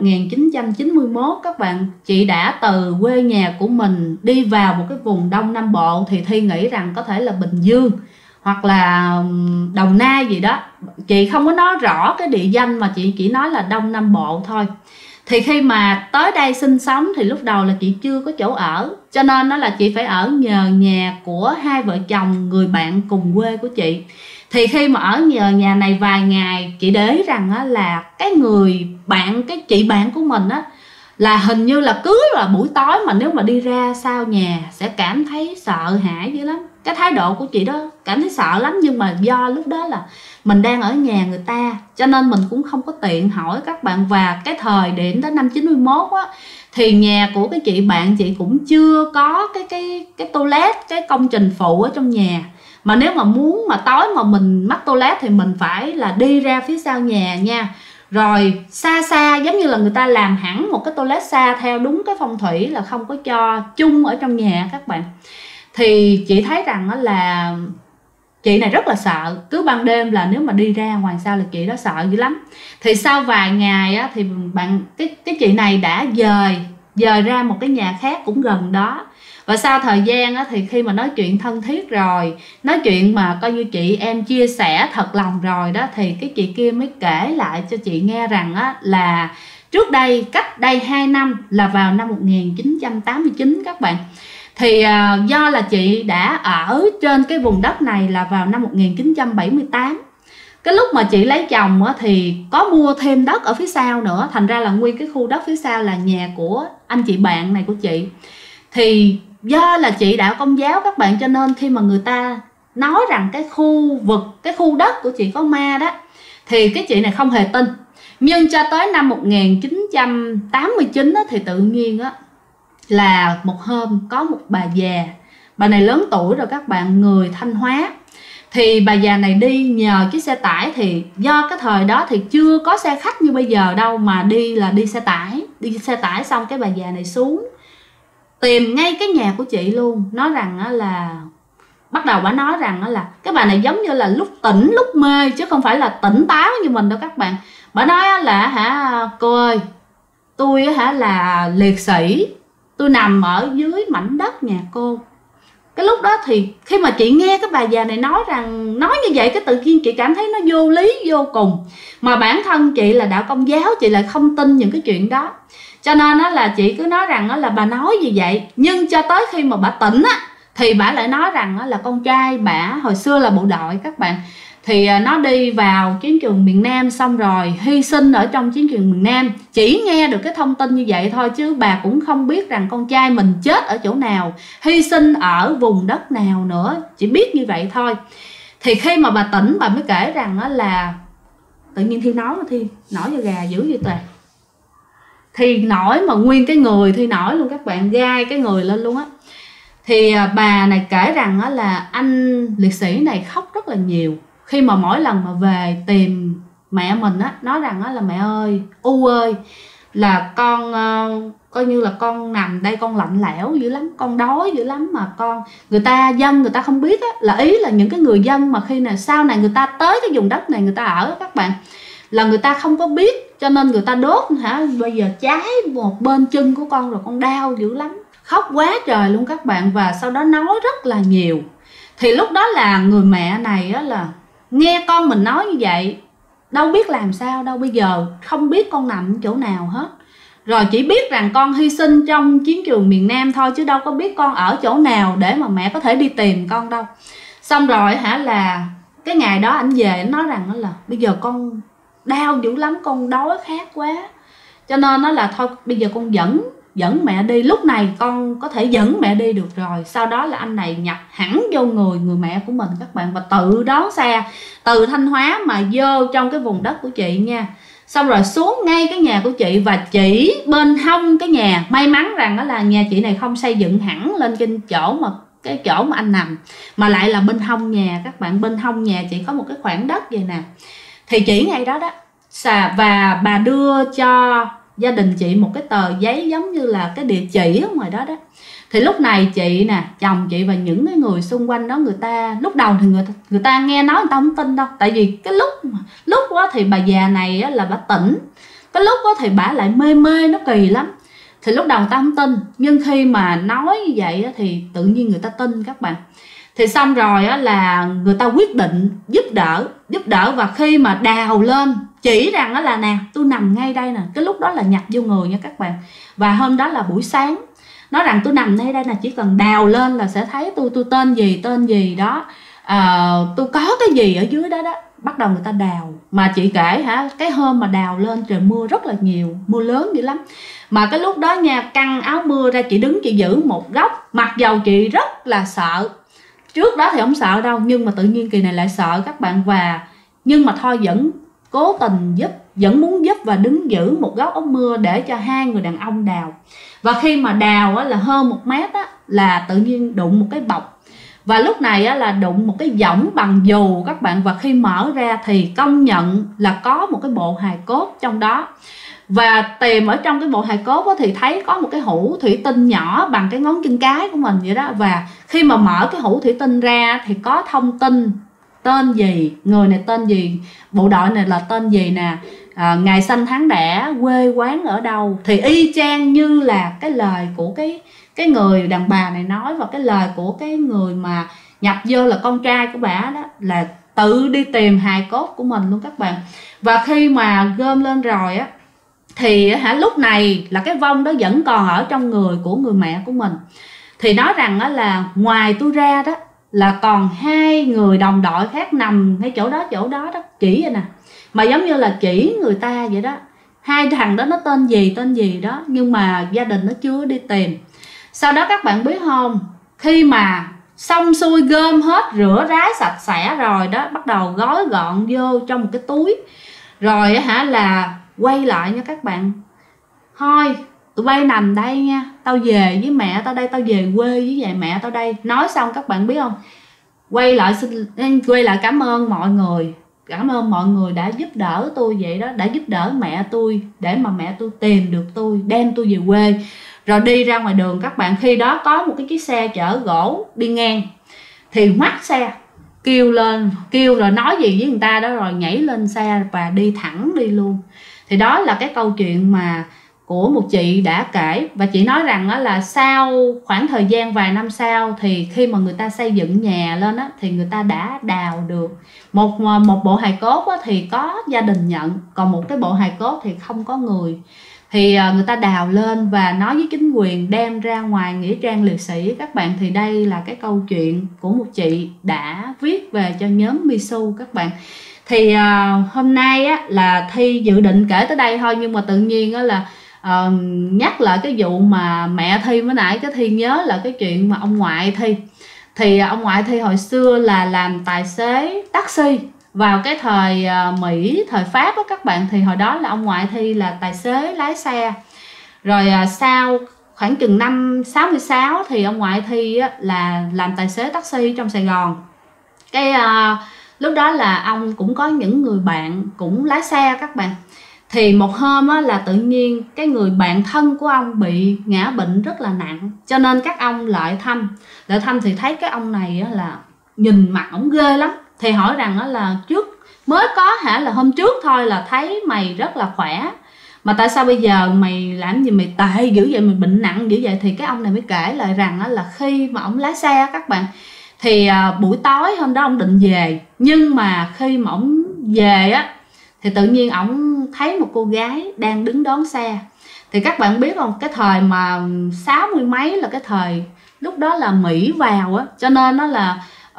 Speaker 1: 1991 các bạn, chị đã từ quê nhà của mình đi vào một cái vùng Đông Nam Bộ, thì Thi nghĩ rằng có thể là Bình Dương hoặc là Đồng Nai gì đó. Chị không có nói rõ cái địa danh mà chị chỉ nói là Đông Nam Bộ thôi. Thì khi mà tới đây sinh sống thì lúc đầu là chị chưa có chỗ ở, cho nên đó là chị phải ở nhờ nhà của hai vợ chồng người bạn cùng quê của chị. Thì khi mà ở nhờ nhà này vài ngày, chị để ý rằng á, là cái người bạn, cái chị bạn của mình á, là hình như là cứ là buổi tối mà nếu mà đi ra sau nhà sẽ cảm thấy sợ hãi dữ lắm. Cái thái độ của chị đó cảm thấy sợ lắm, nhưng mà do lúc đó là mình đang ở nhà người ta cho nên mình cũng không có tiện hỏi các bạn. Và cái thời điểm đến năm 91 á, thì nhà của cái chị bạn chị cũng chưa có cái toilet, cái công trình phụ ở trong nhà. Mà nếu mà muốn mà tối mà mình mắc toilet thì mình phải là đi ra phía sau nhà nha. Rồi xa xa giống như là người ta làm hẳn một cái toilet xa theo đúng cái phong thủy, là không có cho chung ở trong nhà các bạn. Thì chị thấy rằng là chị này rất là sợ, cứ ban đêm là nếu mà đi ra ngoài sau là chị đó sợ dữ lắm. Thì sau vài ngày á, thì cái chị này đã dời ra một cái nhà khác cũng gần đó. Và sau thời gian á, thì khi mà nói chuyện thân thiết rồi, nói chuyện mà coi như chị em chia sẻ thật lòng rồi đó, thì cái chị kia mới kể lại cho chị nghe rằng á, là trước đây, cách đây 2 năm, là vào năm 1989 các bạn. Thì do là chị đã ở trên cái vùng đất này là vào năm 1978. Cái lúc mà chị lấy chồng á, thì có mua thêm đất ở phía sau nữa. Thành ra là nguyên cái khu đất phía sau là nhà của anh chị bạn này của chị. Thì do là chị đạo Công giáo các bạn, cho nên khi mà người ta nói rằng cái khu vực, cái khu đất của chị có ma đó, thì cái chị này không hề tin. Nhưng cho tới năm 1989 á, thì tự nhiên á, là một hôm có một bà già, bà này lớn tuổi rồi các bạn, người Thanh Hóa. Thì bà già này đi nhờ chiếc xe tải, thì do cái thời đó thì chưa có xe khách như bây giờ đâu, mà đi là đi xe tải. Đi xe tải xong cái bà già này xuống tìm ngay cái nhà của chị luôn. Nói rằng là bắt đầu bà nói rằng là cái bà này giống như là lúc tỉnh lúc mê, chứ không phải là tỉnh táo như mình đâu các bạn. Bà nói là cô ơi, tôi là liệt sĩ, tôi nằm ở dưới mảnh đất nhà cô. Cái lúc đó thì khi mà chị nghe cái bà già này nói như vậy, cái tự nhiên chị cảm thấy nó vô lý vô cùng. Mà bản thân chị là đạo Công giáo, chị lại không tin những cái chuyện đó. Cho nên là chị cứ nói rằng là bà nói gì vậy. Nhưng cho tới khi mà bà tỉnh á, thì bà lại nói rằng là con trai bà hồi xưa là bộ đội các bạn. Thì nó đi vào chiến trường miền Nam xong rồi hy sinh ở trong chiến trường miền Nam. Chỉ nghe được cái thông tin như vậy thôi, chứ bà cũng không biết rằng con trai mình chết ở chỗ nào, hy sinh ở vùng đất nào nữa. Chỉ biết như vậy thôi. Thì khi mà bà tỉnh, bà mới kể rằng là tự nhiên Thi nói mà Thi nổi da gà dữ vậy tề. Thì nổi mà nguyên cái người Thi nổi luôn các bạn, gai cái người lên luôn á. Thì bà này kể rằng là anh liệt sĩ này khóc rất là nhiều khi mà mỗi lần mà về tìm mẹ mình á, nói rằng là mẹ ơi, U ơi, là con coi như là con nằm đây con lạnh lẽo dữ lắm, con đói dữ lắm, mà con người ta không biết á, là ý là những cái người dân mà khi nào sau này người ta tới cái vùng đất này người ta ở các bạn, là người ta không có biết, cho nên người ta đốt bây giờ cháy một bên chân của con rồi, con đau dữ lắm, khóc quá trời luôn các bạn. Và sau đó nói rất là nhiều. Thì lúc đó là người mẹ này á, là nghe con mình nói như vậy, đâu biết làm sao đâu, bây giờ không biết con nằm chỗ nào hết. Rồi chỉ biết rằng con hy sinh trong chiến trường miền Nam thôi, chứ đâu có biết con ở chỗ nào để mà mẹ có thể đi tìm con đâu. Xong rồi là cái ngày đó anh về, anh nói rằng là bây giờ con đau dữ lắm, con đói khát quá, cho nên là thôi bây giờ con dẫn mẹ đi. Lúc này con có thể dẫn mẹ đi được rồi. Sau đó là anh này nhập hẳn vô người mẹ của mình các bạn, và tự đón xe từ Thanh Hóa mà vô trong cái vùng đất của chị nha. Xong rồi xuống ngay cái nhà của chị, và chỉ bên hông cái nhà, may mắn rằng đó là nhà chị này không xây dựng hẳn lên cái chỗ mà anh nằm, mà lại là bên hông nhà các bạn. Bên hông nhà chị có một cái khoảng đất vậy nè. Thì chỉ ngay đó và bà đưa cho gia đình chị một cái tờ giấy giống như là cái địa chỉ ở ngoài đó. Thì lúc này chị nè, chồng chị và những cái người xung quanh đó, người ta lúc đầu thì người ta nghe nói người ta không tin đâu. Tại vì cái lúc đó thì bà già này là bà tỉnh, Cái lúc đó thì bả lại mê mê, nó kỳ lắm. Thì lúc đầu người ta không tin, nhưng khi mà nói như vậy thì tự nhiên người ta tin các bạn. Thì xong rồi là người ta quyết định giúp đỡ. Và khi mà đào lên chỉ rằng là nè, tôi nằm ngay đây nè, cái lúc đó là nhập vô người nha các bạn. Và hôm đó là buổi sáng, nói rằng tôi nằm ngay đây nè, chỉ cần đào lên là sẽ thấy tôi tên gì đó, tôi có cái gì ở dưới đó đó. Bắt đầu người ta đào, mà chị kể cái hôm mà đào lên trời mưa rất là nhiều, mưa lớn dữ lắm. Mà cái lúc đó nha, căng áo mưa ra, chị đứng chị giữ một góc, mặc dầu chị rất là sợ. Trước đó thì không sợ đâu, nhưng mà tự nhiên kỳ này lại sợ các bạn. Nhưng mà thôi vẫn cố tình giúp, vẫn muốn giúp và đứng giữ một góc áo mưa để cho hai người đàn ông đào. Và khi mà đào là hơn 1 mét là tự nhiên đụng một cái bọc. Và lúc này là đụng một cái võng bằng dù các bạn. Và khi mở ra thì công nhận là có một cái bộ hài cốt trong đó. Và tìm ở trong cái bộ hài cốt thì thấy có một cái hũ thủy tinh nhỏ bằng cái ngón chân cái của mình vậy đó. Và khi mà mở cái hũ thủy tinh ra thì có thông tin tên gì, người này tên gì, bộ đội này là tên gì nè, ngày sinh tháng đẻ, quê quán ở đâu. Thì y chang như là cái lời của cái người đàn bà này nói, và cái lời của cái người mà nhập vô là con trai của bà đó, là tự đi tìm hài cốt của mình luôn các bạn. Và khi mà gom lên rồi thì lúc này là cái vong đó vẫn còn ở trong người của người mẹ của mình. Thì nói rằng là ngoài tôi ra đó là còn 2 người đồng đội khác nằm ngay chỗ đó chỉ vậy nè, mà giống như là chỉ người ta vậy đó. 2 thằng đó nó tên gì đó, nhưng mà gia đình nó chưa đi tìm. Sau đó các bạn biết không, khi mà xong xuôi gom hết, rửa ráy sạch sẽ rồi đó, bắt đầu gói gọn vô trong một cái túi. Rồi là quay lại nha các bạn. Thôi tụi bay nằm đây nha, tao về với mẹ tao đây, tao về quê với mẹ tao đây. Nói xong các bạn biết không, quay lại cảm ơn mọi người. Cảm ơn mọi người đã giúp đỡ tôi vậy đó, đã giúp đỡ mẹ tôi để mà mẹ tôi tìm được tôi, đem tôi về quê. Rồi đi ra ngoài đường các bạn, khi đó có một cái chiếc xe chở gỗ đi ngang. Thì ngoắt xe, kêu rồi nói gì với người ta đó, rồi nhảy lên xe và đi thẳng đi luôn. Thì đó là cái câu chuyện mà của một chị đã kể. Và chị nói rằng là sau khoảng thời gian vài năm sau, thì khi mà người ta xây dựng nhà lên thì người ta đã đào được một bộ hài cốt thì có gia đình nhận, còn một cái bộ hài cốt thì không có người. Thì người ta đào lên và nói với chính quyền đem ra ngoài nghĩa trang liệt sĩ các bạn. Thì đây là cái câu chuyện của một chị đã viết về cho nhóm Misu các bạn. Thì hôm nay là Thi dự định kể tới đây thôi, nhưng mà tự nhiên là nhắc lại cái vụ mà mẹ Thi mới nãy, cái Thi nhớ là cái chuyện mà ông ngoại Thi. Thì ông ngoại Thi hồi xưa là làm tài xế taxi vào cái thời Mỹ, thời Pháp các bạn. Thì hồi đó là ông ngoại Thi là tài xế lái xe. Rồi sau khoảng chừng năm 66 thì ông ngoại Thi là làm tài xế taxi trong Sài Gòn. Cái lúc đó là ông cũng có những người bạn cũng lái xe các bạn. Thì một hôm là tự nhiên cái người bạn thân của ông bị ngã bệnh rất là nặng, cho nên các ông lại thăm thì thấy cái ông này là nhìn mặt ổng ghê lắm. Thì hỏi rằng là trước mới có là hôm trước thôi là thấy mày rất là khỏe, mà tại sao bây giờ mày làm gì mày tệ dữ vậy, mày bệnh nặng dữ vậy. Thì cái ông này mới kể lại rằng là khi mà ổng lái xe các bạn, thì buổi tối hôm đó ông định về, nhưng mà khi mà ổng về thì tự nhiên ổng thấy một cô gái đang đứng đón xe. Thì các bạn biết không, cái thời mà 60 mấy là cái thời lúc đó là Mỹ vào cho nên nó là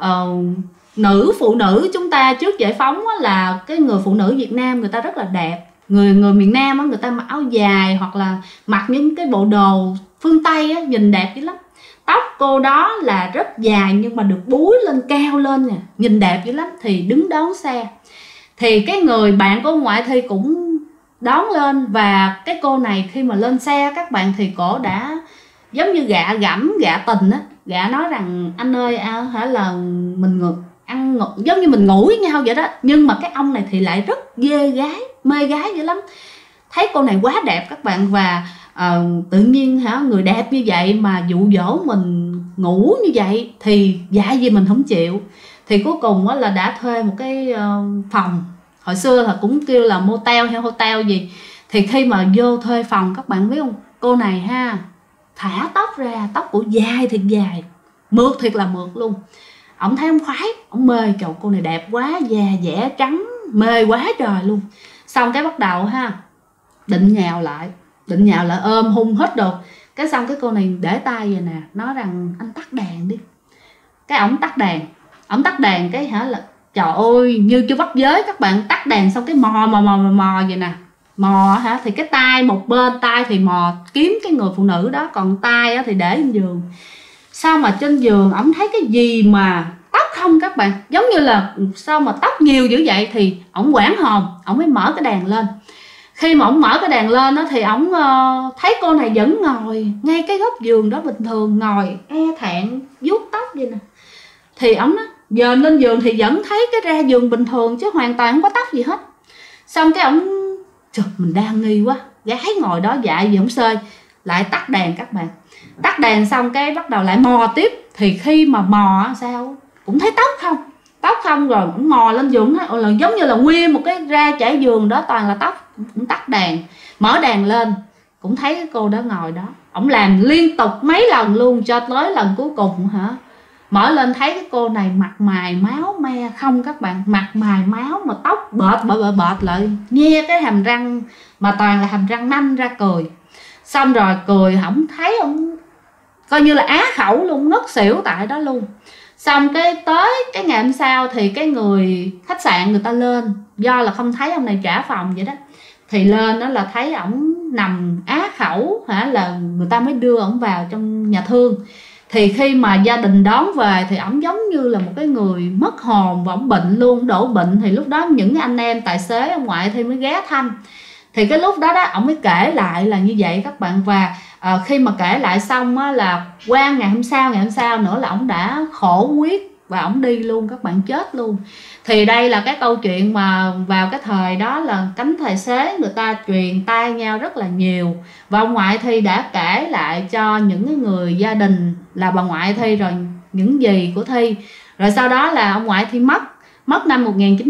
Speaker 1: phụ nữ chúng ta trước giải phóng là cái người phụ nữ Việt Nam người ta rất là đẹp. Người miền Nam người ta mặc áo dài hoặc là mặc những cái bộ đồ phương Tây nhìn đẹp dữ lắm. Tóc cô đó là rất dài nhưng mà được búi lên cao lên nè, nhìn đẹp dữ lắm. Thì đứng đón xe, thì cái người bạn của ngoại Thi cũng đón lên. Và cái cô này khi mà lên xe các bạn, thì cổ đã giống như gạ tình gạ nói rằng anh ơi là mình giống như mình ngủ với nhau vậy đó. Nhưng mà cái ông này thì lại rất mê gái dữ lắm, thấy cô này quá đẹp các bạn. Và tự nhiên người đẹp như vậy mà dụ dỗ mình ngủ như vậy thì dạ gì mình không chịu. Thì cuối cùng là đã thuê một cái phòng, hồi xưa là cũng kêu là motel hay hotel gì. Thì khi mà vô thuê phòng, các bạn biết không, cô này ha thả tóc ra, tóc của dài thiệt dài, mượt thiệt là mượt luôn. Ổng thấy ổng khoái, ổng mê, trời cô này đẹp quá, da dẻ trắng, mê quá trời luôn. Xong cái bắt đầu ha định nhào lại ôm hung hết được. Cái xong cái cô này để tay vậy nè, nói rằng anh tắt đèn đi. Cái ổng tắt đèn cái hả là trời ơi như chưa bắt giới các bạn. Tắt đèn xong cái mò vậy nè, mò hả, thì cái tay một bên tay thì mò kiếm cái người phụ nữ đó, còn tay thì để trên giường. Sao mà trên giường ổng thấy cái gì mà tóc không các bạn, giống như là sao mà tóc nhiều dữ vậy. Thì ổng hoảng hồn, ổng mới mở cái đèn lên. Khi mà ổng mở cái đèn lên đó, thì ổng thấy cô này vẫn ngồi ngay cái góc giường đó bình thường, ngồi e thẹn vuốt tóc vậy nè. Thì ổng giờ lên giường thì vẫn thấy cái ra giường bình thường chứ hoàn toàn không có tóc gì hết. Xong cái ổng trời, mình đang nghi quá, gái ngồi đó dại gì ổng xơi, lại tắt đèn các bạn. Tắt đèn xong cái bắt đầu lại mò tiếp. Thì khi mà mò sao cũng thấy tóc không, rồi cũng mò lên giường thấy là giống như là nguyên một cái ra trải giường đó toàn là tóc. Cũng tắt đèn, mở đèn lên cũng thấy cái cô đó ngồi đó. Ổng làm liên tục mấy lần luôn, cho tới lần cuối cùng hả, mở lên thấy cái cô này mặt mày máu me không các bạn, mặt mày máu mà tóc bệt lại, nghe cái hàm răng mà toàn là hàm răng nanh ra cười. Xong rồi cười không thấy, ông coi như là á khẩu luôn, ngất xỉu tại đó luôn. Xong cái tới cái ngày hôm sau thì cái người khách sạn người ta lên, do là không thấy ông này trả phòng vậy đó, thì lên đó là thấy ổng nằm á khẩu hả, là người ta mới đưa ổng vào trong nhà thương. Thì khi mà gia đình đón về thì ổng giống như là một cái người mất hồn, và ổng bệnh luôn, đổ bệnh. Thì lúc đó những anh em tài xế ông ngoại thì mới ghé thăm. Thì cái lúc đó ổng mới kể lại là như vậy các bạn. Và khi mà kể lại xong là qua ngày hôm sau nữa là ổng đã khổ huyết và ổng đi luôn các bạn, chết luôn. Thì đây là cái câu chuyện mà vào cái thời đó là cánh tài xế người ta truyền tai nhau rất là nhiều. Và ông ngoại Thi đã kể lại cho những cái người gia đình là bà ngoại Thi, rồi những dì của Thi. Rồi sau đó là ông ngoại Thi mất năm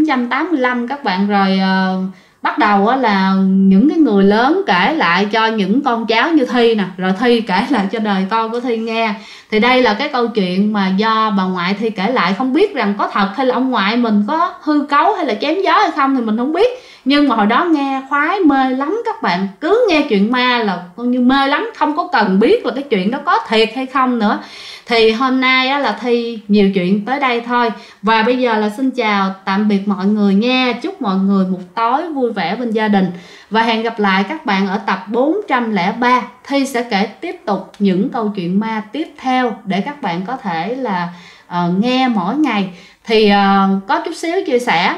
Speaker 1: 1985 các bạn. Rồi bắt đầu là những cái người lớn kể lại cho những con cháu như Thi nè, rồi Thi kể lại cho đời con của Thi nghe. Thì đây là cái câu chuyện mà do bà ngoại Thi kể lại. Không biết rằng có thật hay là ông ngoại mình có hư cấu hay là chém gió hay không thì mình không biết. Nhưng mà hồi đó nghe khoái mê lắm các bạn, cứ nghe chuyện ma là coi như mê lắm, không có cần biết là cái chuyện đó có thiệt hay không nữa. Thì hôm nay là Thi nhiều chuyện tới đây thôi. Và bây giờ là xin chào tạm biệt mọi người nha. Chúc mọi người một tối vui vẻ bên gia đình. Và hẹn gặp lại các bạn ở tập 403. Thi sẽ kể tiếp tục những câu chuyện ma tiếp theo để các bạn có thể là nghe mỗi ngày. Thì có chút xíu chia sẻ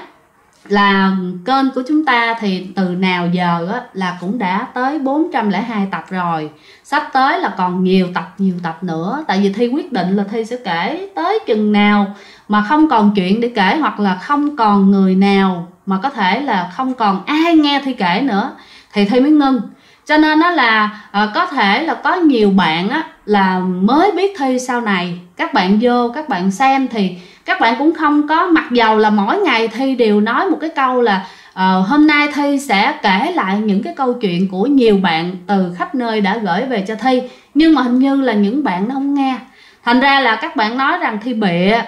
Speaker 1: là kênh của chúng ta thì từ nào giờ là cũng đã tới 402 tập rồi. Sắp tới là còn nhiều tập nữa. Tại vì Thi quyết định là Thi sẽ kể tới chừng nào mà không còn chuyện để kể, hoặc là không còn người nào mà có thể là không còn ai nghe Thi kể nữa thì Thi mới ngưng. Cho nên đó là có thể là có nhiều bạn là mới biết Thi sau này. Các bạn vô các bạn xem thì các bạn cũng không có, mặc dầu là mỗi ngày Thi đều nói một cái câu là hôm nay Thi sẽ kể lại những cái câu chuyện của nhiều bạn từ khắp nơi đã gửi về cho Thi. Nhưng mà hình như là những bạn nó không nghe. Thành ra là các bạn nói rằng Thi bịa,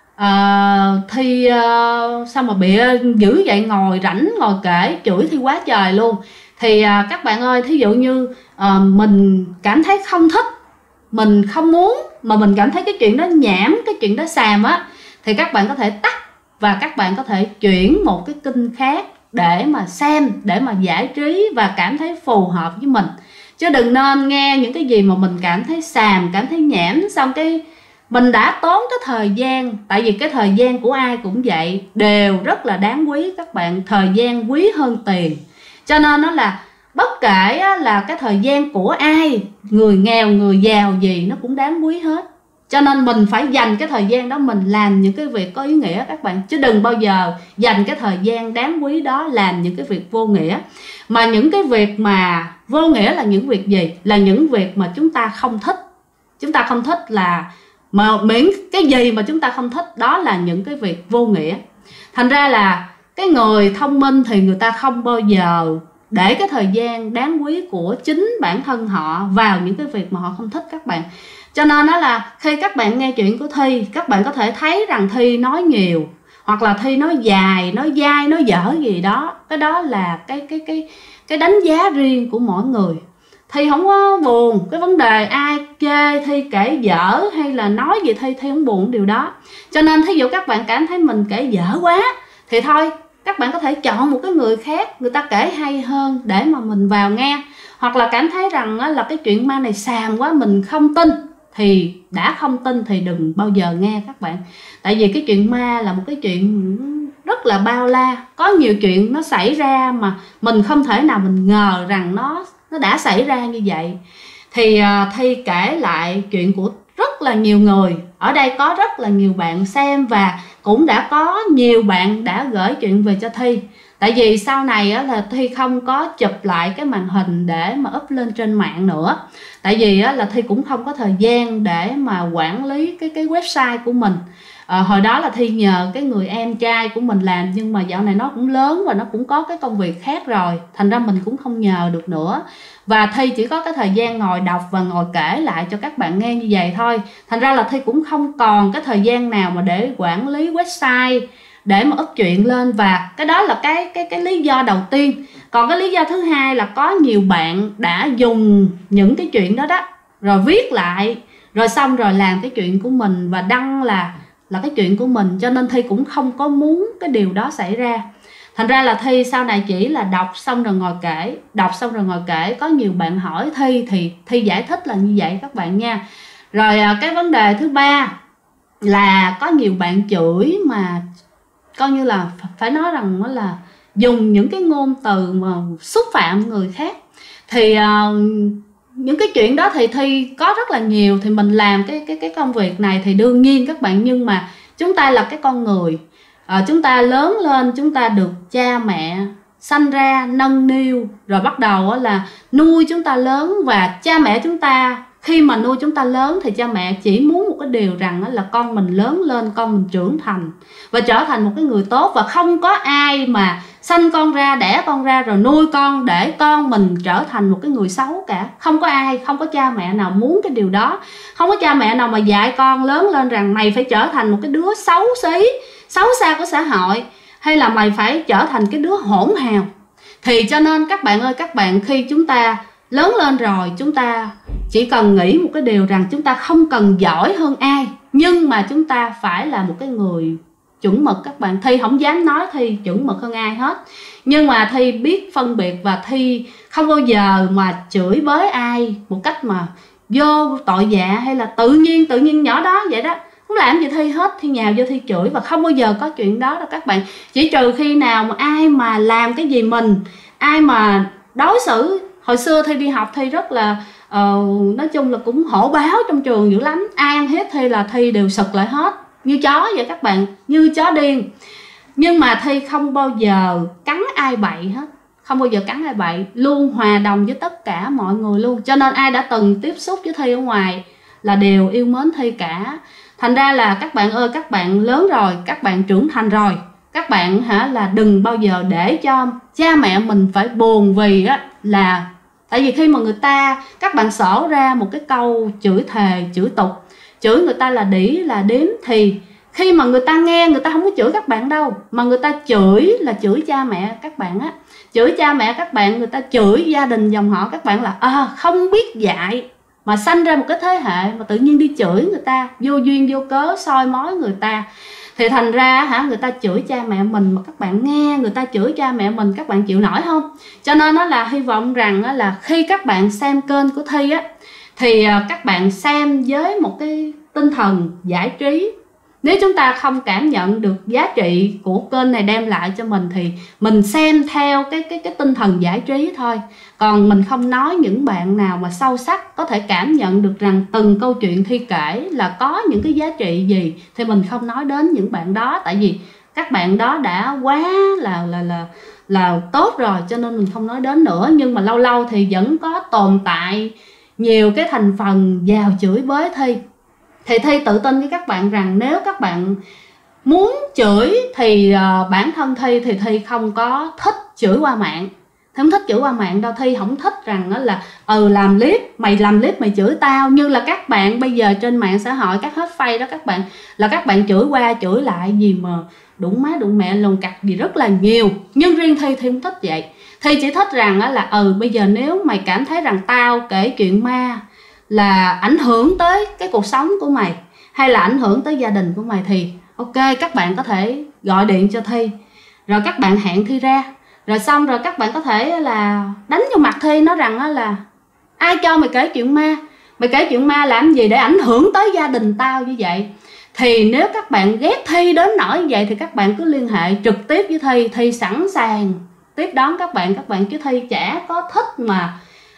Speaker 1: Thi sao mà bịa dữ vậy, ngồi rảnh ngồi kể, chửi Thi quá trời luôn. Thì các bạn ơi, thí dụ như mình cảm thấy không thích, mình không muốn, mà mình cảm thấy cái chuyện đó nhảm, cái chuyện đó xàm thì các bạn có thể tắt và các bạn có thể chuyển một cái kênh khác để mà xem, để mà giải trí và cảm thấy phù hợp với mình. Chứ đừng nên nghe những cái gì mà mình cảm thấy xàm, cảm thấy nhảm, xong cái mình đã tốn cái thời gian. Tại vì cái thời gian của ai cũng vậy, đều rất là đáng quý các bạn. Thời gian quý hơn tiền. Cho nên nó là bất kể là cái thời gian của ai, người nghèo, người giàu gì, nó cũng đáng quý hết. Cho nên mình phải dành cái thời gian đó mình làm những cái việc có ý nghĩa các bạn. Chứ đừng bao giờ dành cái thời gian đáng quý đó làm những cái việc vô nghĩa. Mà những cái việc mà vô nghĩa là những việc gì? Là những việc mà chúng ta không thích. Chúng ta không thích là mà miễn cái gì mà chúng ta không thích, đó là những cái việc vô nghĩa. Thành ra là cái người thông minh thì người ta không bao giờ để cái thời gian đáng quý của chính bản thân họ vào những cái việc mà họ không thích các bạn. Cho nên đó là khi các bạn nghe chuyện của Thi, các bạn có thể thấy rằng Thi nói nhiều, hoặc là Thi nói dài, nói dai, nói dở gì đó. Cái đó là cái đánh giá riêng của mỗi người. Thi không có buồn cái vấn đề ai chê Thi kể dở hay là nói gì Thi không buồn điều đó. Cho nên thí dụ các bạn cảm thấy mình kể dở quá thì thôi, các bạn có thể chọn một cái người khác, người ta kể hay hơn để mà mình vào nghe. Hoặc là cảm thấy rằng là cái chuyện ma này xàm quá, mình không tin, thì đã không tin thì đừng bao giờ nghe các bạn. Tại vì cái chuyện ma là một cái chuyện rất là bao la, có nhiều chuyện nó xảy ra mà mình không thể nào mình ngờ rằng nó đã xảy ra như vậy. Thì Thi kể lại chuyện của rất là nhiều người. Ở đây có rất là nhiều bạn xem và cũng đã có nhiều bạn đã gửi chuyện về cho Thi. Tại vì sau này là Thi không có chụp lại cái màn hình để mà up lên trên mạng nữa. Tại vì là Thi cũng không có thời gian để mà quản lý cái website của mình. Hồi đó là Thi nhờ cái người em trai của mình làm, nhưng mà dạo này nó cũng lớn và nó cũng có cái công việc khác rồi, thành ra mình cũng không nhờ được nữa. Và Thi chỉ có cái thời gian ngồi đọc và ngồi kể lại cho các bạn nghe như vậy thôi. Thành ra là Thi cũng không còn cái thời gian nào mà để quản lý website, để mà up chuyện lên. Và cái đó là cái lý do đầu tiên. Còn cái lý do thứ hai là có nhiều bạn đã dùng những cái chuyện đó rồi viết lại, rồi xong rồi làm cái chuyện của mình và đăng là cái chuyện của mình. Cho nên Thi cũng không có muốn cái điều đó xảy ra. Thành ra là Thi sau này chỉ là đọc xong rồi ngồi kể, đọc xong rồi ngồi kể. Có nhiều bạn hỏi Thi thì Thi giải thích là như vậy các bạn nha. Rồi cái vấn đề thứ ba là có nhiều bạn chửi mà coi như là phải nói rằng nó là dùng những cái ngôn từ mà xúc phạm người khác. Thì những cái chuyện đó thì Thi có rất là nhiều. Thì mình làm cái công việc này thì đương nhiên các bạn, nhưng mà chúng ta là cái con người, chúng ta lớn lên, chúng ta được cha mẹ sanh ra nâng niu, rồi bắt đầu là nuôi chúng ta lớn. Và cha mẹ chúng ta khi mà nuôi chúng ta lớn thì cha mẹ chỉ muốn một cái điều rằng là con mình lớn lên, con mình trưởng thành và trở thành một cái người tốt. Và không có ai mà sanh con ra, đẻ con ra rồi nuôi con để con mình trở thành một cái người xấu cả. Không có ai, không có cha mẹ nào muốn cái điều đó. Không có cha mẹ nào mà dạy con lớn lên rằng mày phải trở thành một cái đứa xấu xí, xấu xa của xã hội, hay là mày phải trở thành cái đứa hỗn hào. Thì cho nên các bạn ơi, các bạn khi chúng ta lớn lên rồi, chúng ta chỉ cần nghĩ một cái điều rằng chúng ta không cần giỏi hơn ai, nhưng mà chúng ta phải là một cái người chuẩn mực các bạn. Thi không dám nói Thi chuẩn mực hơn ai hết, nhưng mà Thi biết phân biệt và Thi không bao giờ mà chửi bới ai một cách mà vô tội dạ, hay là tự nhiên nhỏ đó vậy đó, không làm gì Thi hết, Thi nhào vô Thi chửi. Và không bao giờ có chuyện đó đâu các bạn. Chỉ trừ khi nào mà ai mà làm cái gì mình, ai mà đối xử. Hồi xưa Thi đi học Thi rất là nói chung là cũng hổ báo trong trường dữ lắm. Ai ăn hiếp Thi là Thi đều sực lại hết, như chó vậy các bạn, như chó điên. Nhưng mà Thi không bao giờ cắn ai bậy hết, không bao giờ cắn ai bậy, luôn hòa đồng với tất cả mọi người luôn. Cho nên ai đã từng tiếp xúc với Thi ở ngoài là đều yêu mến Thi cả. Thành ra là các bạn ơi, các bạn lớn rồi, các bạn trưởng thành rồi, các bạn là đừng bao giờ để cho cha mẹ mình phải buồn vì là tại vì khi mà các bạn xỏ ra một cái câu chửi thề, chửi tục, chửi người ta là đĩ, là điếm, thì khi mà người ta nghe, người ta không có chửi các bạn đâu, mà người ta chửi là chửi cha mẹ các bạn á. Chửi cha mẹ các bạn, người ta chửi gia đình dòng họ các bạn là không biết dạy, mà sanh ra một cái thế hệ mà tự nhiên đi chửi người ta vô duyên vô cớ, soi mói người ta. Thì thành ra người ta chửi cha mẹ mình mà các bạn nghe người ta chửi cha mẹ mình, các bạn chịu nổi không? Cho nên nó là hy vọng rằng là khi các bạn xem kênh của Thi thì các bạn xem với một cái tinh thần giải trí. Nếu chúng ta không cảm nhận được giá trị của kênh này đem lại cho mình thì mình xem theo cái tinh thần giải trí thôi. Còn mình không nói những bạn nào mà sâu sắc có thể cảm nhận được rằng từng câu chuyện Thi kể là có những cái giá trị gì, thì mình không nói đến những bạn đó. Tại vì các bạn đó đã quá là tốt rồi, cho nên mình không nói đến nữa. Nhưng mà lâu lâu thì vẫn có tồn tại nhiều cái thành phần vào chửi bới Thi. Thì Thi tự tin với các bạn rằng nếu các bạn muốn chửi thì bản thân Thi thì Thi không có thích chửi qua mạng. Thi không thích chửi qua mạng đâu. Thi không thích rằng đó là làm clip, mày làm clip mày chửi tao. Như là các bạn bây giờ trên mạng xã hội, các hết face đó, các bạn chửi qua chửi lại gì mà đụng má đụng mẹ lồn cặt gì rất là nhiều. Nhưng riêng Thi không thích vậy. Thi chỉ thích rằng đó là bây giờ nếu mày cảm thấy rằng tao kể chuyện ma là ảnh hưởng tới cái cuộc sống của mày, hay là ảnh hưởng tới gia đình của mày, thì ok, các bạn có thể gọi điện cho Thi, rồi các bạn hẹn Thi ra, rồi xong rồi các bạn có thể là đánh vô mặt Thi, nói rằng đó là ai cho mày kể chuyện ma, mày kể chuyện ma làm gì để ảnh hưởng tới gia đình tao như vậy. Thì nếu các bạn ghét Thi đến nỗi như vậy thì các bạn cứ liên hệ trực tiếp với Thi. Thi sẵn sàng tiếp đón các bạn, chứ Thi chả có thích mà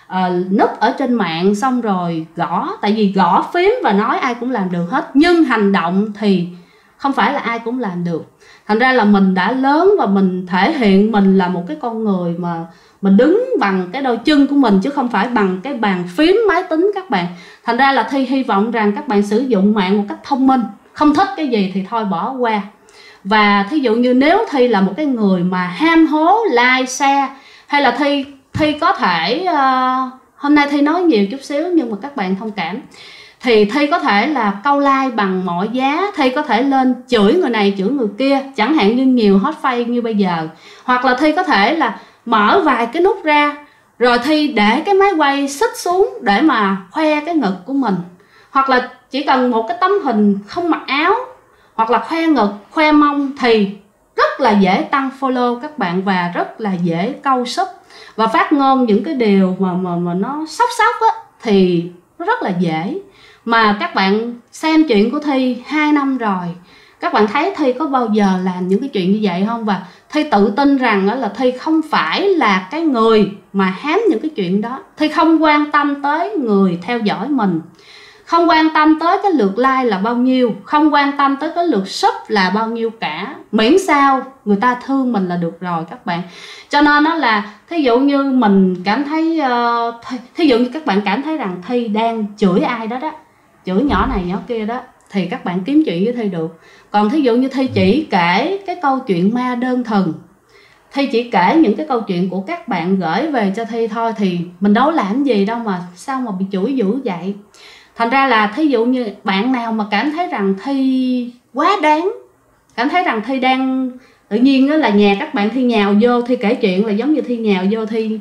Speaker 1: núp ở trên mạng xong rồi gõ. Tại vì gõ phím và nói ai cũng làm được hết, nhưng hành động thì không phải là ai cũng làm được. Thành ra là mình đã lớn và mình thể hiện mình là một cái con người mà mình đứng bằng cái đôi chân của mình, chứ không phải bằng cái bàn phím máy tính các bạn. Thành ra là Thi hy vọng rằng các bạn sử dụng mạng một cách thông minh. Không thích cái gì thì thôi bỏ qua. Và thí dụ như nếu Thi là một cái người mà ham hố like, share, hay là Thi có thể hôm nay Thi nói nhiều chút xíu nhưng mà các bạn thông cảm, thì Thi có thể là câu like bằng mọi giá. Thi có thể lên chửi người này chửi người kia, chẳng hạn như nhiều hot face như bây giờ. Hoặc là Thi có thể là mở vài cái nút ra, rồi Thi để cái máy quay xích xuống để mà khoe cái ngực của mình. Hoặc là chỉ cần một cái tấm hình không mặc áo, hoặc là khoe ngực, khoe mông, thì rất là dễ tăng follow các bạn, và rất là dễ câu sub và phát ngôn những cái điều mà nó sốc á, thì nó rất là dễ. Mà các bạn xem chuyện của Thi 2 năm rồi, các bạn thấy Thi có bao giờ làm những cái chuyện như vậy không? Và Thi tự tin rằng là Thi không phải là cái người mà hám những cái chuyện đó. Thi không quan tâm tới người theo dõi mình, không quan tâm tới cái lượt like là bao nhiêu, không quan tâm tới cái lượt sub là bao nhiêu cả. Miễn sao người ta thương mình là được rồi các bạn. Cho nên nó là thí dụ như mình cảm thấy thí dụ như các bạn cảm thấy rằng Thi đang chửi ai đó, chửi nhỏ này nhỏ kia đó, thì các bạn kiếm chuyện với Thi được. Còn thí dụ như Thi chỉ kể cái câu chuyện ma đơn thuần, Thi chỉ kể những cái câu chuyện của các bạn gửi về cho Thi thôi, thì mình đâu làm gì đâu mà sao mà bị chửi dữ vậy. Thành ra là thí dụ như bạn nào mà cảm thấy rằng Thi quá đáng, cảm thấy rằng Thi đang tự nhiên là nhà các bạn Thi nhào vô, Thi kể chuyện là giống như Thi nhào vô, Thi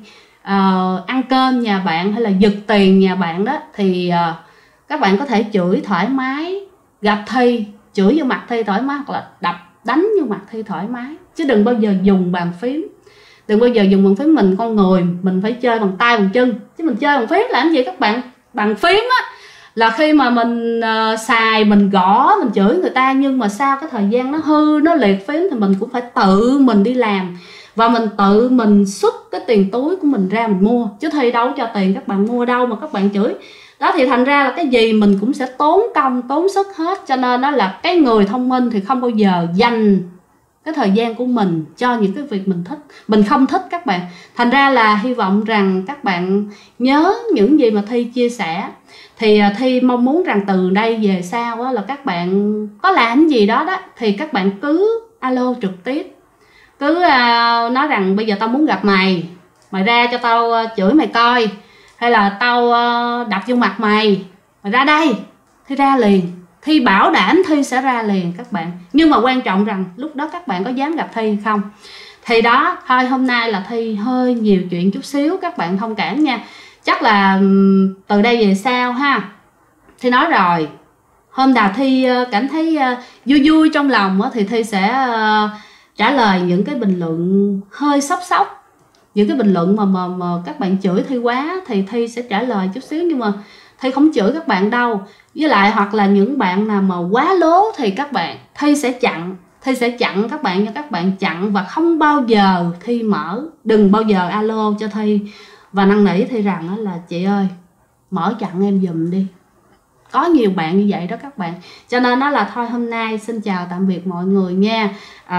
Speaker 1: ăn cơm nhà bạn hay là giật tiền nhà bạn đó, thì các bạn có thể chửi thoải mái, gặp Thi chửi vô mặt Thi thoải mái, hoặc là đập đánh vô mặt Thi thoải mái, chứ đừng bao giờ dùng bàn phím. Đừng bao giờ dùng bàn phím. Mình con người mình phải chơi bằng tay bằng chân, chứ mình chơi bằng phím làm gì các bạn. Bằng phím á là khi mà mình xài, mình gõ, mình chửi người ta, nhưng mà sau cái thời gian nó hư, nó liệt phím thì mình cũng phải tự mình đi làm, và mình tự mình xuất cái tiền túi của mình ra mình mua, chứ Thi đâu cho tiền các bạn mua đâu mà các bạn chửi đó. Thì thành ra là cái gì mình cũng sẽ tốn công tốn sức hết. Cho nên đó là cái người thông minh thì không bao giờ dành cái thời gian của mình cho những cái việc mình thích, mình không thích các bạn. Thành ra là hy vọng rằng các bạn nhớ những gì mà Thi chia sẻ. Thì Thi mong muốn rằng từ đây về sau là các bạn có làm gì đó thì các bạn cứ alo trực tiếp, cứ nói rằng bây giờ tao muốn gặp mày, mày ra cho tao chửi mày coi, hay là tao đập vô mặt mày, mày ra đây. Thi ra liền, Thi bảo đảm Thi sẽ ra liền các bạn. Nhưng mà quan trọng rằng lúc đó các bạn có dám gặp Thi hay không. Thì đó, thôi hôm nay là Thi hơi nhiều chuyện chút xíu, các bạn thông cảm nha. Chắc là từ đây về sau ha, Thi nói rồi, hôm nào Thi cảm thấy vui vui trong lòng thì Thi sẽ trả lời những cái bình luận hơi sốc. Những cái bình luận mà các bạn chửi Thi quá thì Thi sẽ trả lời chút xíu, nhưng mà Thi không chửi các bạn đâu. Với lại hoặc là những bạn nào mà quá lố thì các bạn, Thi sẽ chặn các bạn, cho các bạn chặn, và không bao giờ Thi mở, đừng bao giờ alo cho Thi và năn nỉ Thi rằng là chị ơi mở chặn em giùm đi. Có nhiều bạn như vậy đó các bạn. Cho nên đó là thôi hôm nay xin chào tạm biệt mọi người nha.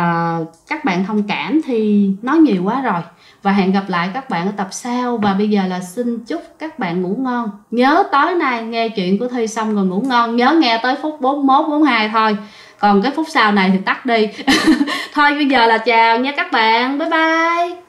Speaker 1: Các bạn thông cảm thì nói nhiều quá rồi, và hẹn gặp lại các bạn ở tập sau. Và bây giờ là xin chúc các bạn ngủ ngon. Nhớ tối nay nghe chuyện của Thi xong rồi ngủ ngon, nhớ nghe tới phút 41, 42 thôi, còn cái phút sau này thì tắt đi. Thôi bây giờ là chào nha các bạn, bye bye.